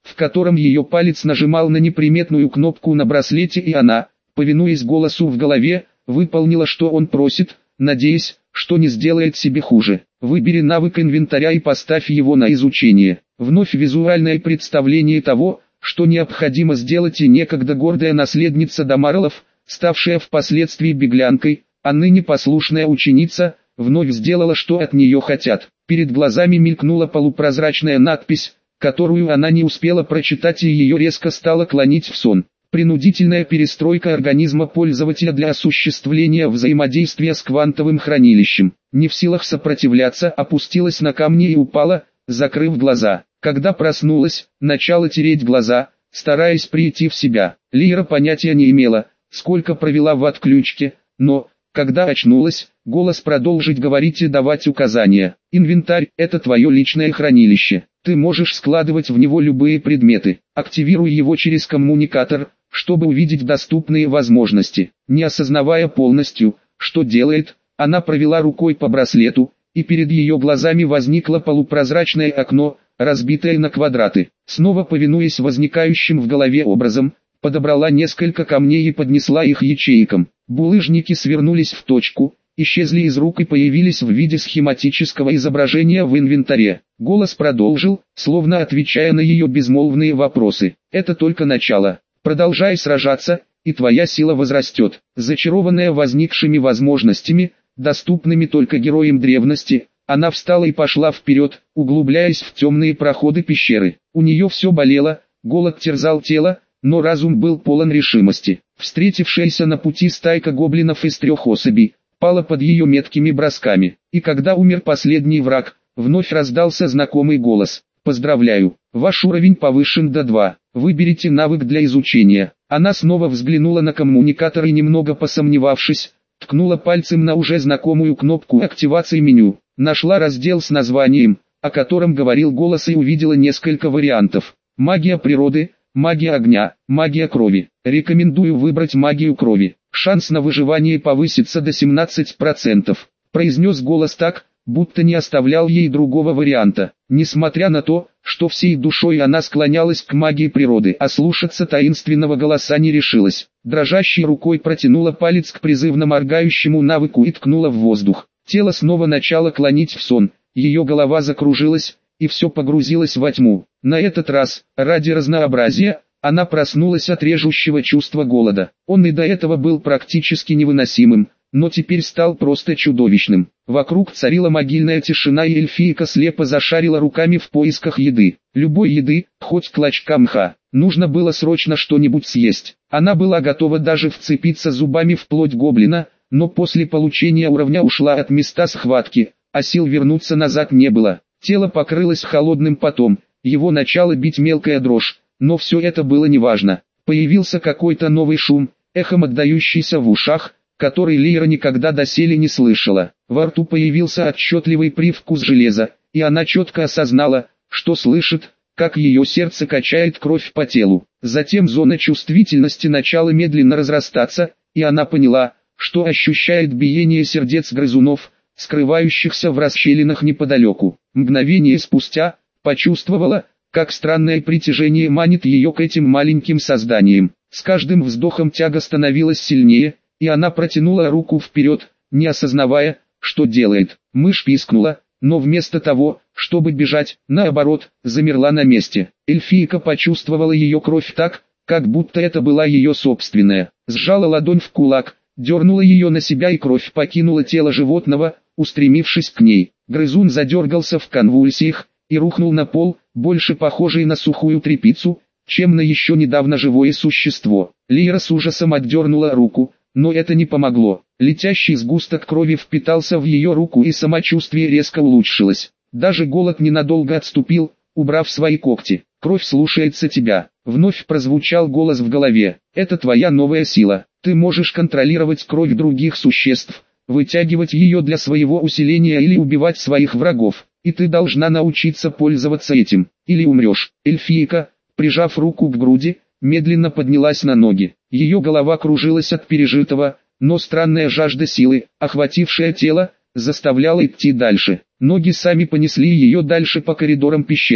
[SPEAKER 1] в котором ее палец нажимал на неприметную кнопку на браслете, и она, повинуясь голосу в голове, выполнила, что он просит, надеясь, что не сделает себе хуже. Выбери навык инвентаря и поставь его на изучение. Вновь визуальное представление того, что необходимо сделать, и некогда гордая наследница Дамарлов, ставшая впоследствии беглянкой, а ныне послушная ученица, вновь сделала, что от нее хотят. Перед глазами мелькнула полупрозрачная надпись, которую она не успела прочитать, и ее резко стало клонить в сон. Принудительная перестройка организма пользователя для осуществления взаимодействия с квантовым хранилищем. Не в силах сопротивляться, опустилась на камни и упала, закрыв глаза. Когда проснулась, начала тереть глаза, стараясь прийти в себя. Лира понятия не имела, сколько провела в отключке, но, когда очнулась, голос продолжить говорить и давать указания. Инвентарь – это твое личное хранилище. Ты можешь складывать в него любые предметы. Активируй его через коммуникатор, чтобы увидеть доступные возможности. Не осознавая полностью, что делает, она провела рукой по браслету, и перед ее глазами возникло полупрозрачное окно, разбитое на квадраты. Снова повинуясь возникающим в голове образом, подобрала несколько камней и поднесла их ячейкам. Булыжники свернулись в точку, исчезли из рук и появились в виде схематического изображения в инвентаре. Голос продолжил, словно отвечая на ее безмолвные вопросы. Это только начало. Продолжай сражаться, и твоя сила возрастет. Зачарованная возникшими возможностями, доступными только героям древности, она встала и пошла вперед, углубляясь в темные проходы пещеры. У нее все болело, голод терзал тело, но разум был полон решимости. Встретившаяся на пути стайка гоблинов из 3 особей, пала под ее меткими бросками. И когда умер последний враг, вновь раздался знакомый голос. «Поздравляю, ваш уровень повышен до 2. Выберите навык для изучения». Она снова взглянула на коммуникатор и, немного посомневавшись, ткнула пальцем на уже знакомую кнопку активации меню. Нашла раздел с названием, о котором говорил голос, и увидела несколько вариантов. Магия природы, магия огня, магия крови. Рекомендую выбрать магию крови. Шанс на выживание повысится до 17%. Произнес голос так, будто не оставлял ей другого варианта. Несмотря на то, что всей душой она склонялась к магии природы, а слушаться таинственного голоса не решилась. Дрожащей рукой протянула палец к призывно моргающему навыку и ткнула в воздух. Тело снова начало клонить в сон, ее голова закружилась, и все погрузилось во тьму. На этот раз, ради разнообразия, она проснулась от режущего чувства голода. Он и до этого был практически невыносимым, но теперь стал просто чудовищным. Вокруг царила могильная тишина, и эльфийка слепо зашарила руками в поисках еды. Любой еды, хоть клочка мха. Нужно было срочно что-нибудь съесть. Она была готова даже вцепиться зубами в плоть гоблина, но после получения уровня ушла от места схватки, а сил вернуться назад не было. Тело покрылось холодным потом, его начала бить мелкая дрожь, но все это было неважно. Появился какой-то новый шум, эхом отдающийся в ушах, который Лира никогда доселе не слышала. Во рту появился отчетливый привкус железа, и она четко осознала, что слышит, как ее сердце качает кровь по телу. Затем зона чувствительности начала медленно разрастаться, и она поняла, что ощущает биение сердец грызунов, скрывающихся в расщелинах неподалеку. Мгновение спустя, почувствовала, как странное притяжение манит ее к этим маленьким созданиям. С каждым вздохом тяга становилась сильнее, и она протянула руку вперед, не осознавая, что делает. Мышь пискнула, но вместо того, чтобы бежать, наоборот, замерла на месте. Эльфийка почувствовала ее кровь так, как будто это была ее собственная. Сжала ладонь в кулак, дернула ее на себя, и кровь покинула тело животного, устремившись к ней. Грызун задергался в конвульсиях и рухнул на пол, больше похожий на сухую тряпицу, чем на еще недавно живое существо. Лира с ужасом отдернула руку, но это не помогло. Летящий сгусток крови впитался в ее руку, и самочувствие резко улучшилось. Даже голод ненадолго отступил, убрав свои когти. «Кровь слушается тебя», — вновь прозвучал голос в голове. «Это твоя новая сила. Ты можешь контролировать кровь других существ, вытягивать ее для своего усиления или убивать своих врагов. И ты должна научиться пользоваться этим, или умрешь». Эльфийка, прижав руку к груди, медленно поднялась на ноги. Ее голова кружилась от пережитого, но странная жажда силы, охватившая тело, заставляла идти дальше. Ноги сами понесли ее дальше по коридорам пещеры.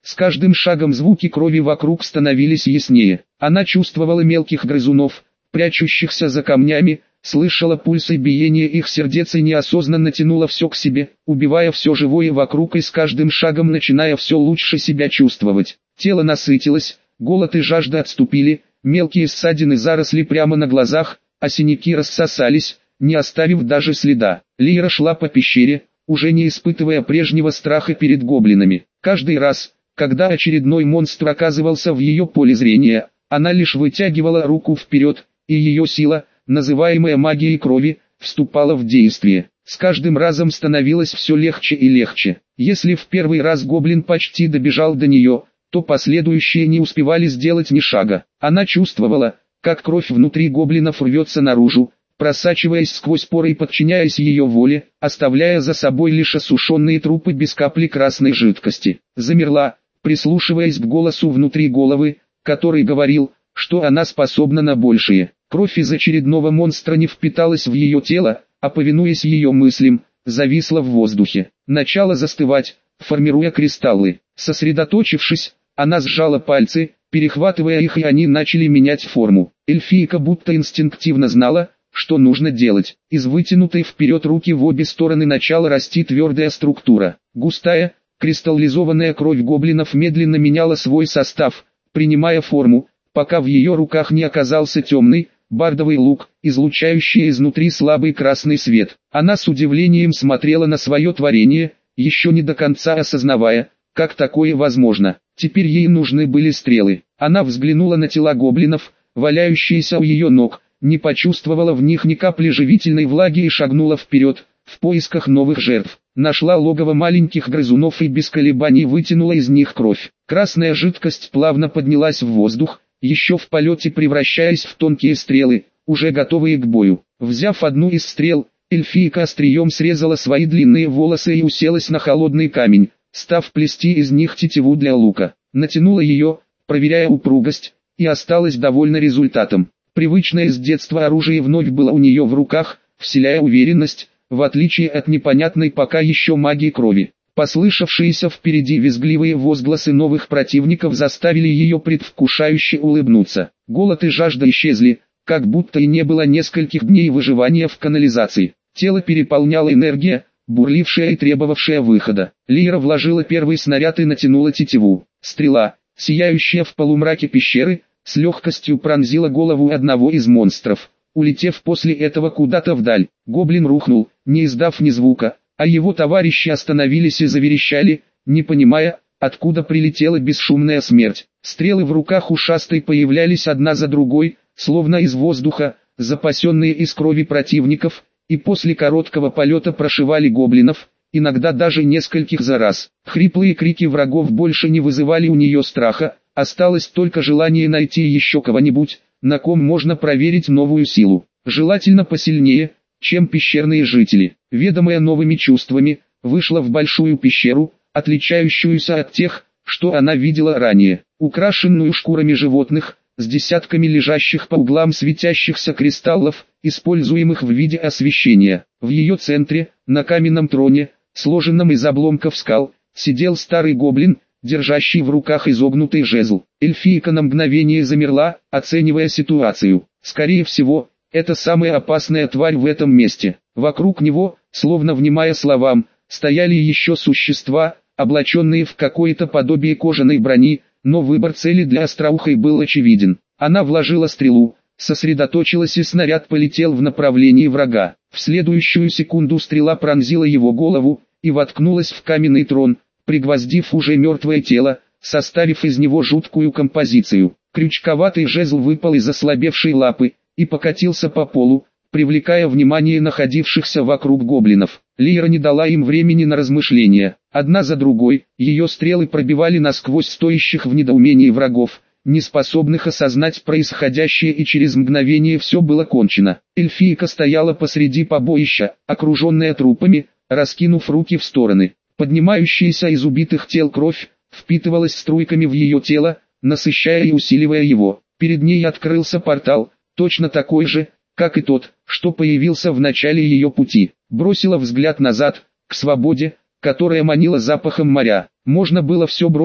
[SPEAKER 1] С каждым шагом звуки крови вокруг становились яснее. Она чувствовала мелких грызунов, прячущихся за камнями, слышала пульс и биение их сердец и неосознанно тянула все к себе, убивая все живое вокруг и с каждым шагом начиная все лучше себя чувствовать. Тело насытилось, голод и жажда отступили, мелкие ссадины заросли прямо на глазах, а синяки рассосались, не оставив даже следа. Лира шла по пещере, уже не испытывая прежнего страха перед гоблинами. Каждый раз, когда очередной монстр оказывался в ее поле зрения, она лишь вытягивала руку вперед, и ее сила, называемая магией крови, вступала в действие. С каждым разом становилось все легче и легче. Если в первый раз гоблин почти добежал до нее, то последующие не успевали сделать ни шага. Она чувствовала, как кровь внутри гоблинов рвется наружу, просачиваясь сквозь поры и подчиняясь ее воле, оставляя за собой лишь осушенные трупы без капли красной жидкости. Замерла, прислушиваясь к голосу внутри головы, который говорил, что она способна на большее. Кровь из очередного монстра не впиталась в ее тело, а повинуясь ее мыслям, зависла в воздухе. Начала застывать, формируя кристаллы. Сосредоточившись, она сжала пальцы, перехватывая их, и они начали менять форму. Эльфийка будто инстинктивно знала, что нужно делать. Из вытянутой вперед руки в обе стороны начала расти твердая структура. Густая, кристаллизованная кровь гоблинов медленно меняла свой состав, принимая форму, пока в ее руках не оказался темный, бардовый лук, излучающий изнутри слабый красный свет. Она с удивлением смотрела на свое творение, еще не до конца осознавая, как такое возможно. Теперь ей нужны были стрелы. Она взглянула на тела гоблинов, валяющиеся у ее ног, не почувствовала в них ни капли живительной влаги и шагнула вперед, в поисках новых жертв. Нашла логово маленьких грызунов и без колебаний вытянула из них кровь. Красная жидкость плавно поднялась в воздух, еще в полете превращаясь в тонкие стрелы, уже готовые к бою. Взяв одну из стрел, эльфийка острием срезала свои длинные волосы и уселась на холодный камень, став плести из них тетиву для лука. Натянула ее, проверяя упругость, и осталась довольна результатом. Привычное с детства оружие вновь было у нее в руках, вселяя уверенность, в отличие от непонятной пока еще магии крови. Послышавшиеся впереди визгливые возгласы новых противников заставили ее предвкушающе улыбнуться. Голод и жажда исчезли, как будто и не было нескольких дней выживания в канализации. Тело переполняла энергия, бурлившая и требовавшая выхода. Лира вложила первый снаряд и натянула тетиву. Стрела, сияющая в полумраке пещеры, с легкостью пронзила голову одного из монстров, улетев после этого куда-то вдаль. Гоблин рухнул, не издав ни звука, а его товарищи остановились и заверещали, не понимая, откуда прилетела бесшумная смерть. Стрелы в руках ушастой появлялись одна за другой, словно из воздуха, запасенные из крови противников, и после короткого полета прошивали гоблинов, иногда даже нескольких за раз. Хриплые крики врагов больше не вызывали у нее страха, осталось только желание найти еще кого-нибудь, на ком можно проверить новую силу. Желательно посильнее, чем пещерные жители. Ведомая новыми чувствами, вышла в большую пещеру, отличающуюся от тех, что она видела ранее. Украшенную шкурами животных, с десятками лежащих по углам светящихся кристаллов, используемых в виде освещения. В ее центре, на каменном троне, сложенном из обломков скал, сидел старый гоблин, держащий в руках изогнутый жезл. Эльфийка на мгновение замерла, оценивая ситуацию. Скорее всего, это самая опасная тварь в этом месте. Вокруг него, словно внимая словам, стояли еще существа, облаченные в какое-то подобие кожаной брони, но выбор цели для остроухой был очевиден. Она вложила стрелу, сосредоточилась, и снаряд полетел в направлении врага. В следующую секунду стрела пронзила его голову и воткнулась в каменный трон, пригвоздив уже мертвое тело, составив из него жуткую композицию. Крючковатый жезл выпал из ослабевшей лапы и покатился по полу, привлекая внимание находившихся вокруг гоблинов. Лира не дала им времени на размышления. Одна за другой, ее стрелы пробивали насквозь стоящих в недоумении врагов, не способных осознать происходящее, и через мгновение все было кончено. Эльфийка стояла посреди побоища, окруженная трупами, раскинув руки в стороны. Поднимающаяся из убитых тел кровь впитывалась струйками в ее тело, насыщая и усиливая его. Перед ней открылся портал, точно такой же, как и тот, что появился в начале ее пути. Бросила взгляд назад, к свободе, которая манила запахом моря. Можно было все бросить,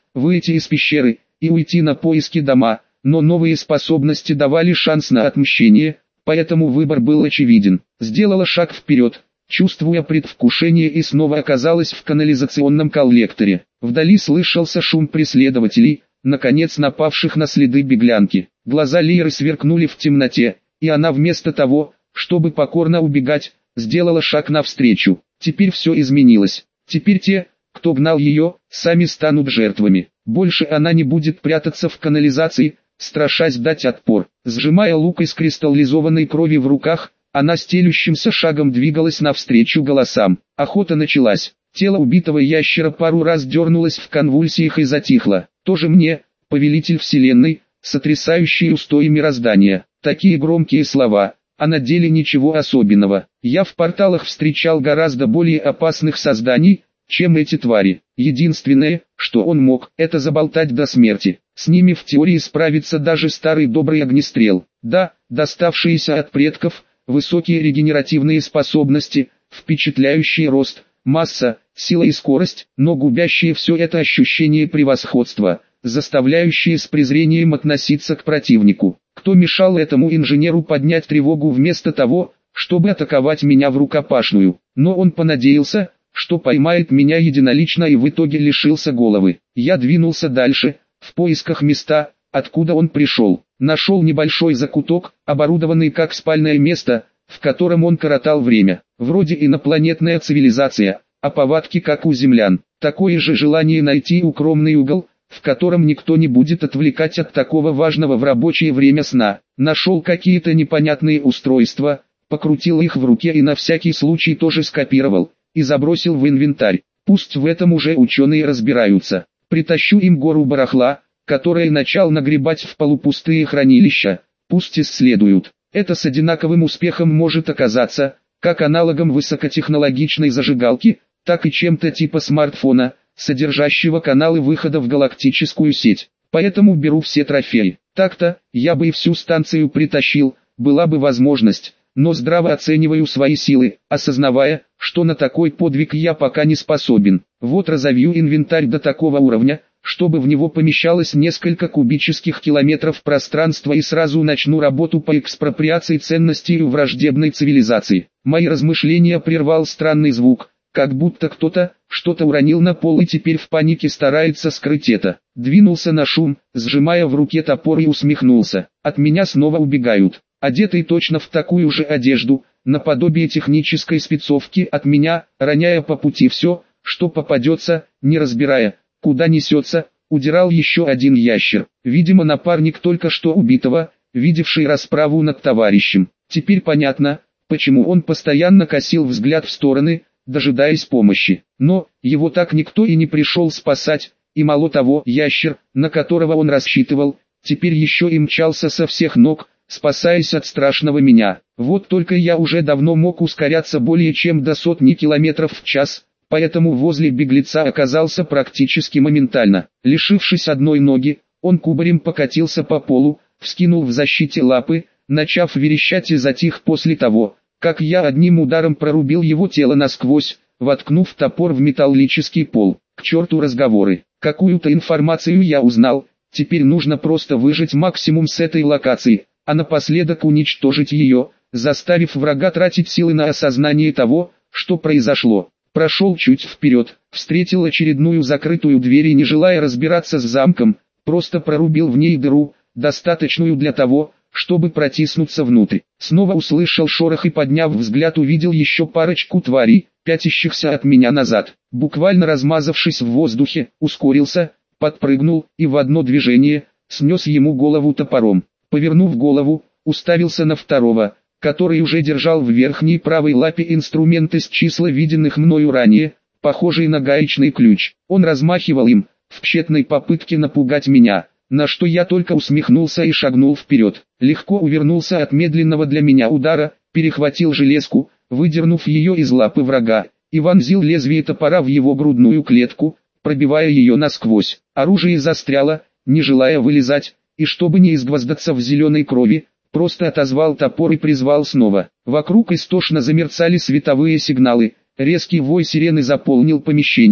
[SPEAKER 1] выйти из пещеры и уйти на поиски дома, но новые способности давали шанс на отмщение, поэтому выбор был очевиден. Сделала шаг вперед, чувствуя предвкушение, и снова оказалась в канализационном коллекторе. Вдали слышался шум преследователей, наконец напавших на следы беглянки. Глаза Лиры сверкнули в темноте, и она вместо того, чтобы покорно убегать, сделала шаг навстречу. Теперь все изменилось. Теперь те, кто гнал ее, сами станут жертвами. Больше она не будет прятаться в канализации, страшась дать отпор. Сжимая лук из кристаллизованной крови в руках, она стелющимся шагом двигалась навстречу голосам. Охота началась. Тело убитого ящера пару раз дернулось в конвульсиях и затихло. Тоже мне, повелитель вселенной, сотрясающий устои мироздания. Такие громкие слова, а на деле ничего особенного. Я в порталах встречал гораздо более опасных созданий, чем эти твари. Единственное, что он мог, это заболтать до смерти. С ними в теории справится даже старый добрый огнестрел. Да, доставшиеся от предков, высокие регенеративные способности, впечатляющий рост, масса, сила и скорость, но губящие все это ощущение превосходства, заставляющие с презрением относиться к противнику. Кто мешал этому инженеру поднять тревогу вместо того, чтобы атаковать меня в рукопашную? Но он понадеялся, что поймает меня единолично, и в итоге лишился головы. Я двинулся дальше, в поисках места, откуда он пришел. Нашел небольшой закуток, оборудованный как спальное место, в котором он коротал время. Вроде инопланетная цивилизация, а повадки как у землян. Такое же желание найти укромный угол, в котором никто не будет отвлекать от такого важного в рабочее время сна. Нашел какие-то непонятные устройства, покрутил их в руке и на всякий случай тоже скопировал и забросил в инвентарь. Пусть в этом уже ученые разбираются. Притащу им гору барахла, которое начал нагребать в полупустые хранилища, пусть исследуют. Это с одинаковым успехом может оказаться, как аналогом высокотехнологичной зажигалки, так и чем-то типа смартфона, содержащего каналы выхода в галактическую сеть. Поэтому беру все трофеи. Так-то, я бы и всю станцию притащил, была бы возможность, но здраво оцениваю свои силы, осознавая, что на такой подвиг я пока не способен. Вот разовью инвентарь до такого уровня, чтобы в него помещалось несколько кубических километров пространства, и сразу начну работу по экспроприации ценностей у враждебной цивилизации. Мои размышления прервал странный звук, как будто кто-то что-то уронил на пол и теперь в панике старается скрыть это. Двинулся на шум, сжимая в руке топор, и усмехнулся. От меня снова убегают. Одетый точно в такую же одежду, наподобие технической спецовки от меня, роняя по пути все, что попадется, не разбирая, куда несется, удирал еще один ящер. Видимо, напарник только что убитого, видевший расправу над товарищем. Теперь понятно, почему он постоянно косил взгляд в стороны, дожидаясь помощи. Но его так никто и не пришел спасать, и мало того, ящер, на которого он рассчитывал, теперь еще и мчался со всех ног, спасаясь от страшного меня. Вот только я уже давно мог ускоряться более чем до 100 километров в час, поэтому возле беглеца оказался практически моментально. Лишившись одной ноги, он кубарем покатился по полу, вскинул в защите лапы, начав верещать, и затих после того, как я одним ударом прорубил его тело насквозь, воткнув топор в металлический пол. К черту разговоры. Какую-то информацию я узнал, теперь нужно просто выжать максимум с этой локации, а напоследок уничтожить ее, заставив врага тратить силы на осознание того, что произошло. Прошел чуть вперед, встретил очередную закрытую дверь и, не желая разбираться с замком, просто прорубил в ней дыру, достаточную для того, чтобы протиснуться внутрь. Снова услышал шорох и, подняв взгляд, увидел еще парочку тварей, пятящихся от меня назад. Буквально размазавшись в воздухе, ускорился, подпрыгнул и в одно движение снес ему голову топором. Повернув голову, уставился на второго, который уже держал в верхней правой лапе инструмент из числа виденных мною ранее, похожий на гаечный ключ. Он размахивал им, в тщетной попытке напугать меня, на что я только усмехнулся и шагнул вперед. Легко увернулся от медленного для меня удара, перехватил железку, выдернув ее из лапы врага, и вонзил лезвие топора в его грудную клетку, пробивая ее насквозь. Оружие застряло, не желая вылезать, и чтобы не изгвоздаться в зеленой крови, просто отозвал топор и призвал снова. Вокруг истошно замерцали световые сигналы, резкий вой сирены заполнил помещение,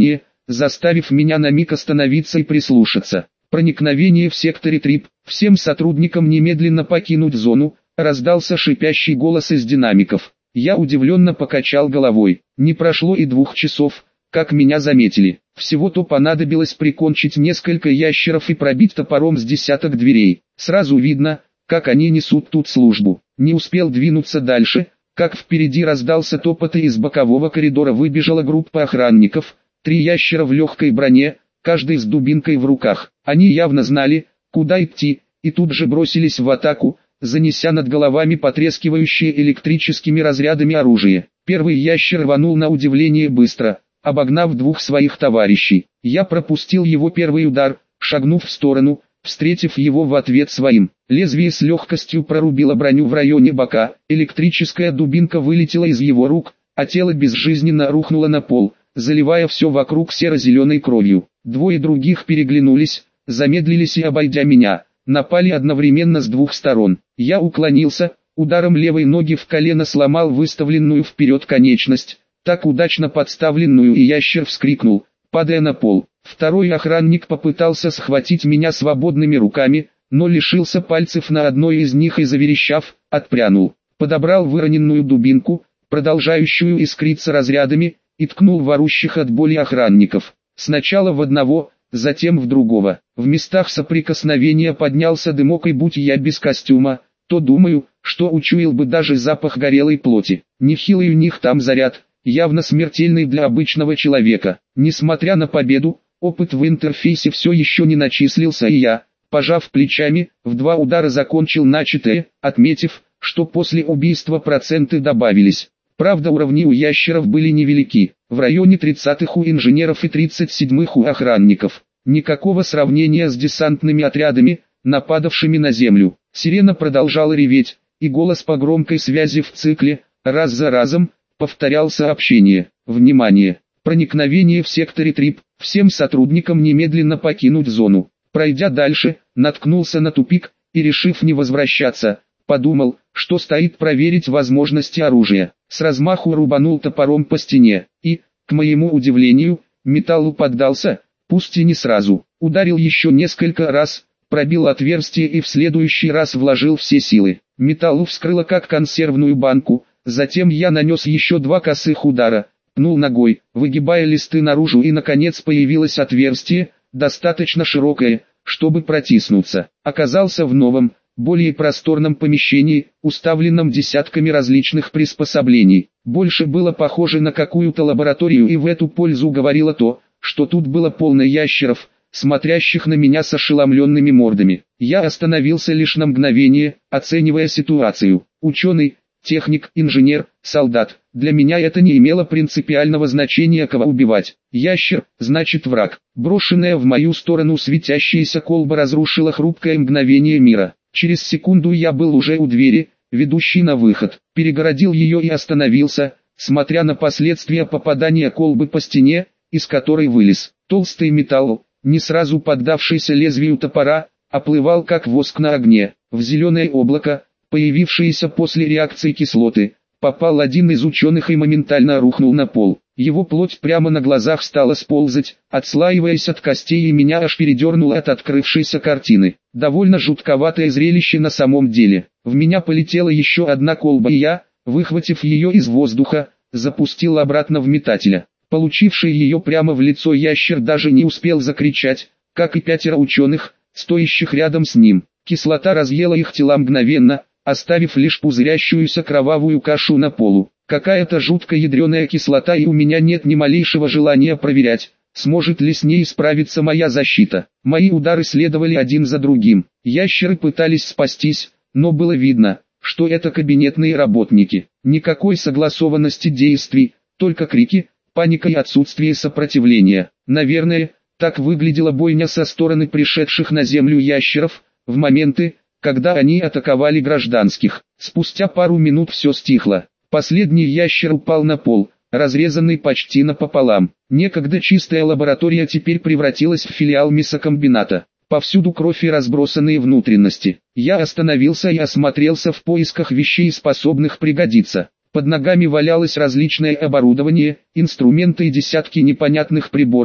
[SPEAKER 1] заставив меня на миг остановиться и прислушаться. Проникновение в секторе Трип, всем сотрудникам немедленно покинуть зону, раздался шипящий голос из динамиков. Я удивленно покачал головой. Не прошло и 2 часов, как меня заметили. Всего-то понадобилось прикончить несколько ящеров и пробить топором с десяток дверей. Сразу видно, как они несут тут службу. Не успел двинуться дальше, как впереди раздался топот и из бокового коридора выбежала группа охранников, 3 ящера в легкой броне, каждый с дубинкой в руках. Они явно знали, куда идти, и тут же бросились в атаку, занеся над головами потрескивающие электрическими разрядами оружие. Первый ящер рванул на удивление быстро, обогнав 2 своих товарищей. Я пропустил его первый удар, шагнув в сторону, встретив его в ответ своим. Лезвие с легкостью прорубило броню в районе бока, электрическая дубинка вылетела из его рук, а тело безжизненно рухнуло на пол, заливая все вокруг серо-зеленой кровью. 2 других переглянулись, замедлились и, обойдя меня, напали одновременно с 2 сторон. Я уклонился, ударом левой ноги в колено сломал выставленную вперед конечность, так удачно подставленную, и ящер вскрикнул, падая на пол. Второй охранник попытался схватить меня свободными руками, но лишился пальцев на одной из них и, заверещав, отпрянул. Подобрал выроненную дубинку, продолжающую искриться разрядами, и ткнул в орущих от боли охранников. Сначала в одного, затем в другого. В местах соприкосновения поднялся дымок, и будь я без костюма, то думаю, что учуял бы даже запах горелой плоти. Нехилый у них там заряд, явно смертельный для обычного человека. Несмотря на победу, опыт в интерфейсе все еще не начислился, и я, пожав плечами, в 2 удара закончил начатое, отметив, что после убийства проценты добавились. Правда, уровни у ящеров были невелики, в районе 30-х у инженеров и 37-х у охранников. Никакого сравнения с десантными отрядами, нападавшими на землю. Сирена продолжала реветь, и голос по громкой связи в цикле, раз за разом, повторял сообщение. Внимание! Проникновение в секторе Трип, всем сотрудникам немедленно покинуть зону. Пройдя дальше, наткнулся на тупик, и, решив не возвращаться, подумал, что стоит проверить возможности оружия. С размаху рубанул топором по стене, и, к моему удивлению, металлу поддался, пусть и не сразу. Ударил еще несколько раз, пробил отверстие и в следующий раз вложил все силы. Металлу вскрыло как консервную банку, затем я нанес еще 2 косых удара, пнул ногой, выгибая листы наружу, и наконец появилось отверстие, достаточно широкое, чтобы протиснуться. Оказался в новом, более просторном помещении, уставленном десятками различных приспособлений. Больше было похоже на какую-то лабораторию, и в эту пользу говорило то, что тут было полно ящеров, смотрящих на меня с ошеломленными мордами. Я остановился лишь на мгновение, оценивая ситуацию. Ученый, техник, инженер, солдат. Для меня это не имело принципиального значения, кого убивать. Ящер, значит враг. Брошенная в мою сторону светящаяся колба разрушила хрупкое мгновение мира. Через секунду я был уже у двери, ведущей на выход. Перегородил ее и остановился, смотря на последствия попадания колбы по стене, из которой вылез. Толстый металл, не сразу поддавшийся лезвию топора, оплывал как воск на огне. В зеленое облако, появившееся после реакции кислоты, попал один из ученых и моментально рухнул на пол. Его плоть прямо на глазах стала сползать, отслаиваясь от костей, и меня аж передернуло от открывшейся картины. Довольно жутковатое зрелище на самом деле. В меня полетела еще одна колба, и я, выхватив ее из воздуха, запустил обратно в метателя. Получивший ее прямо в лицо ящер даже не успел закричать, как и 5 ученых, стоящих рядом с ним. Кислота разъела их тела мгновенно, оставив лишь пузырящуюся кровавую кашу на полу. Какая-то жутко ядреная кислота, и у меня нет ни малейшего желания проверять, сможет ли с ней справиться моя защита. Мои удары следовали один за другим. Ящеры пытались спастись, но было видно, что это кабинетные работники. Никакой согласованности действий, только крики, паника и отсутствие сопротивления. Наверное, так выглядела бойня со стороны пришедших на землю ящеров, в моменты, когда они атаковали гражданских. Спустя пару минут все стихло. Последний ящер упал на пол, разрезанный почти напополам. Некогда чистая лаборатория теперь превратилась в филиал мясокомбината. Повсюду кровь и разбросанные внутренности. Я остановился и осмотрелся в поисках вещей, способных пригодиться. Под ногами валялось различное оборудование, инструменты и десятки непонятных приборов,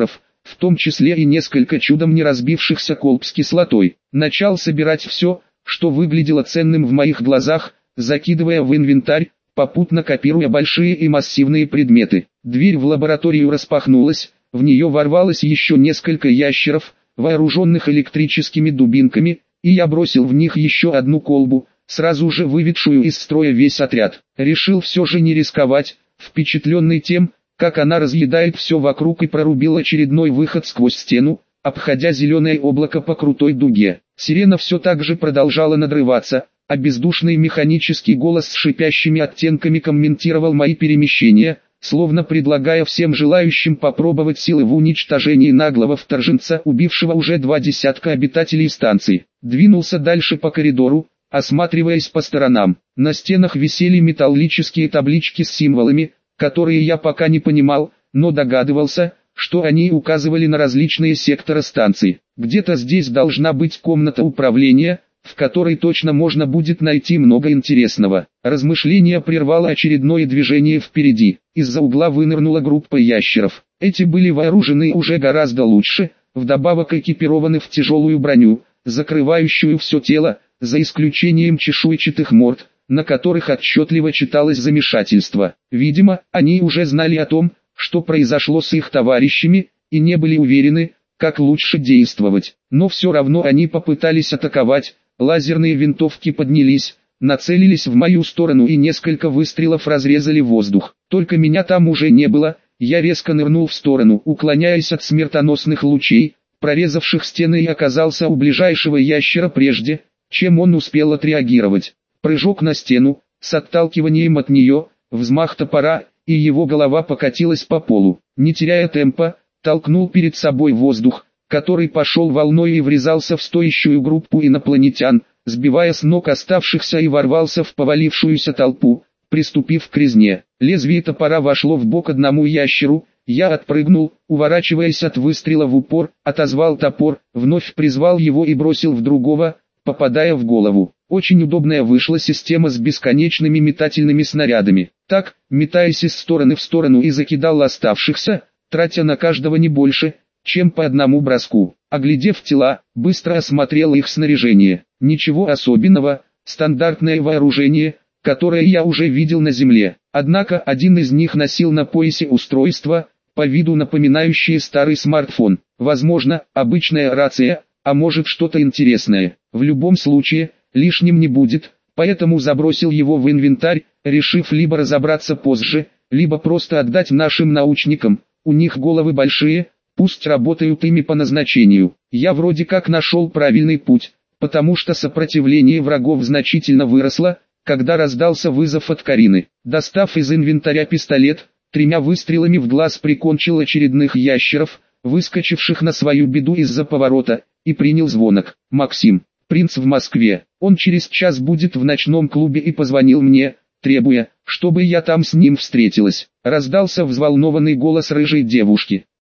[SPEAKER 1] в том числе и несколько чудом не разбившихся колб с кислотой. Начал собирать все, что выглядело ценным в моих глазах, закидывая в инвентарь, попутно копируя большие и массивные предметы. Дверь в лабораторию распахнулась, в нее ворвалось еще несколько ящеров, вооруженных электрическими дубинками, и я бросил в них еще одну колбу, сразу же выведшую из строя весь отряд. Решил все же не рисковать, впечатленный тем, как она разъедает все вокруг, и прорубил очередной выход сквозь стену, обходя зеленое облако по крутой дуге. Сирена все так же продолжала надрываться, а бездушный механический голос с шипящими оттенками комментировал мои перемещения, словно предлагая всем желающим попробовать силы в уничтожении наглого вторженца, убившего уже 2 десятка обитателей станции. Двинулся дальше по коридору, осматриваясь по сторонам. На стенах висели металлические таблички с символами, которые я пока не понимал, но догадывался, что они указывали на различные секторы станции. Где-то здесь должна быть комната управления, в которой точно можно будет найти много интересного. Размышление прервало очередное движение впереди. Из-за угла вынырнула группа ящеров. Эти были вооружены уже гораздо лучше, вдобавок экипированы в тяжелую броню, закрывающую все тело, за исключением чешуйчатых морд, на которых отчетливо читалось замешательство. Видимо, они уже знали о том, что произошло с их товарищами, и не были уверены, как лучше действовать. Но все равно они попытались атаковать. Лазерные винтовки поднялись, нацелились в мою сторону, и несколько выстрелов разрезали воздух. Только меня там уже не было, я резко нырнул в сторону, уклоняясь от смертоносных лучей, прорезавших стены, и оказался у ближайшего ящера прежде, чем он успел отреагировать. Прыжок на стену, с отталкиванием от нее, взмах топора, и его голова покатилась по полу. Не теряя темпа, толкнул перед собой воздух, который пошел волной и врезался в стоящую группу инопланетян, сбивая с ног оставшихся, и ворвался в повалившуюся толпу, приступив к резне. Лезвие топора вошло в бок одному ящеру, я отпрыгнул, уворачиваясь от выстрела в упор, отозвал топор, вновь призвал его и бросил в другого, попадая в голову. Очень удобная вышла система с бесконечными метательными снарядами. Так, метаясь из стороны в сторону, и закидал оставшихся, тратя на каждого не больше, чем по одному броску. Оглядев тела, быстро осмотрел их снаряжение. Ничего особенного, стандартное вооружение, которое я уже видел на земле. Однако один из них носил на поясе устройство, по виду напоминающее старый смартфон. Возможно, обычная рация, а может что-то интересное. В любом случае, лишним не будет, поэтому забросил его в инвентарь, решив либо разобраться позже, либо просто отдать нашим научникам. У них головы большие, пусть работают ими по назначению. Я вроде как нашел правильный путь, потому что сопротивление врагов значительно выросло, когда раздался вызов от Карины. Достав из инвентаря пистолет, 3 выстрелами в глаз прикончил очередных ящеров, выскочивших на свою беду из-за поворота, и принял звонок. «Максим, принц в Москве, он через час будет в ночном клубе и позвонил мне, требуя, чтобы я там с ним встретилась». Раздался взволнованный голос рыжей девушки.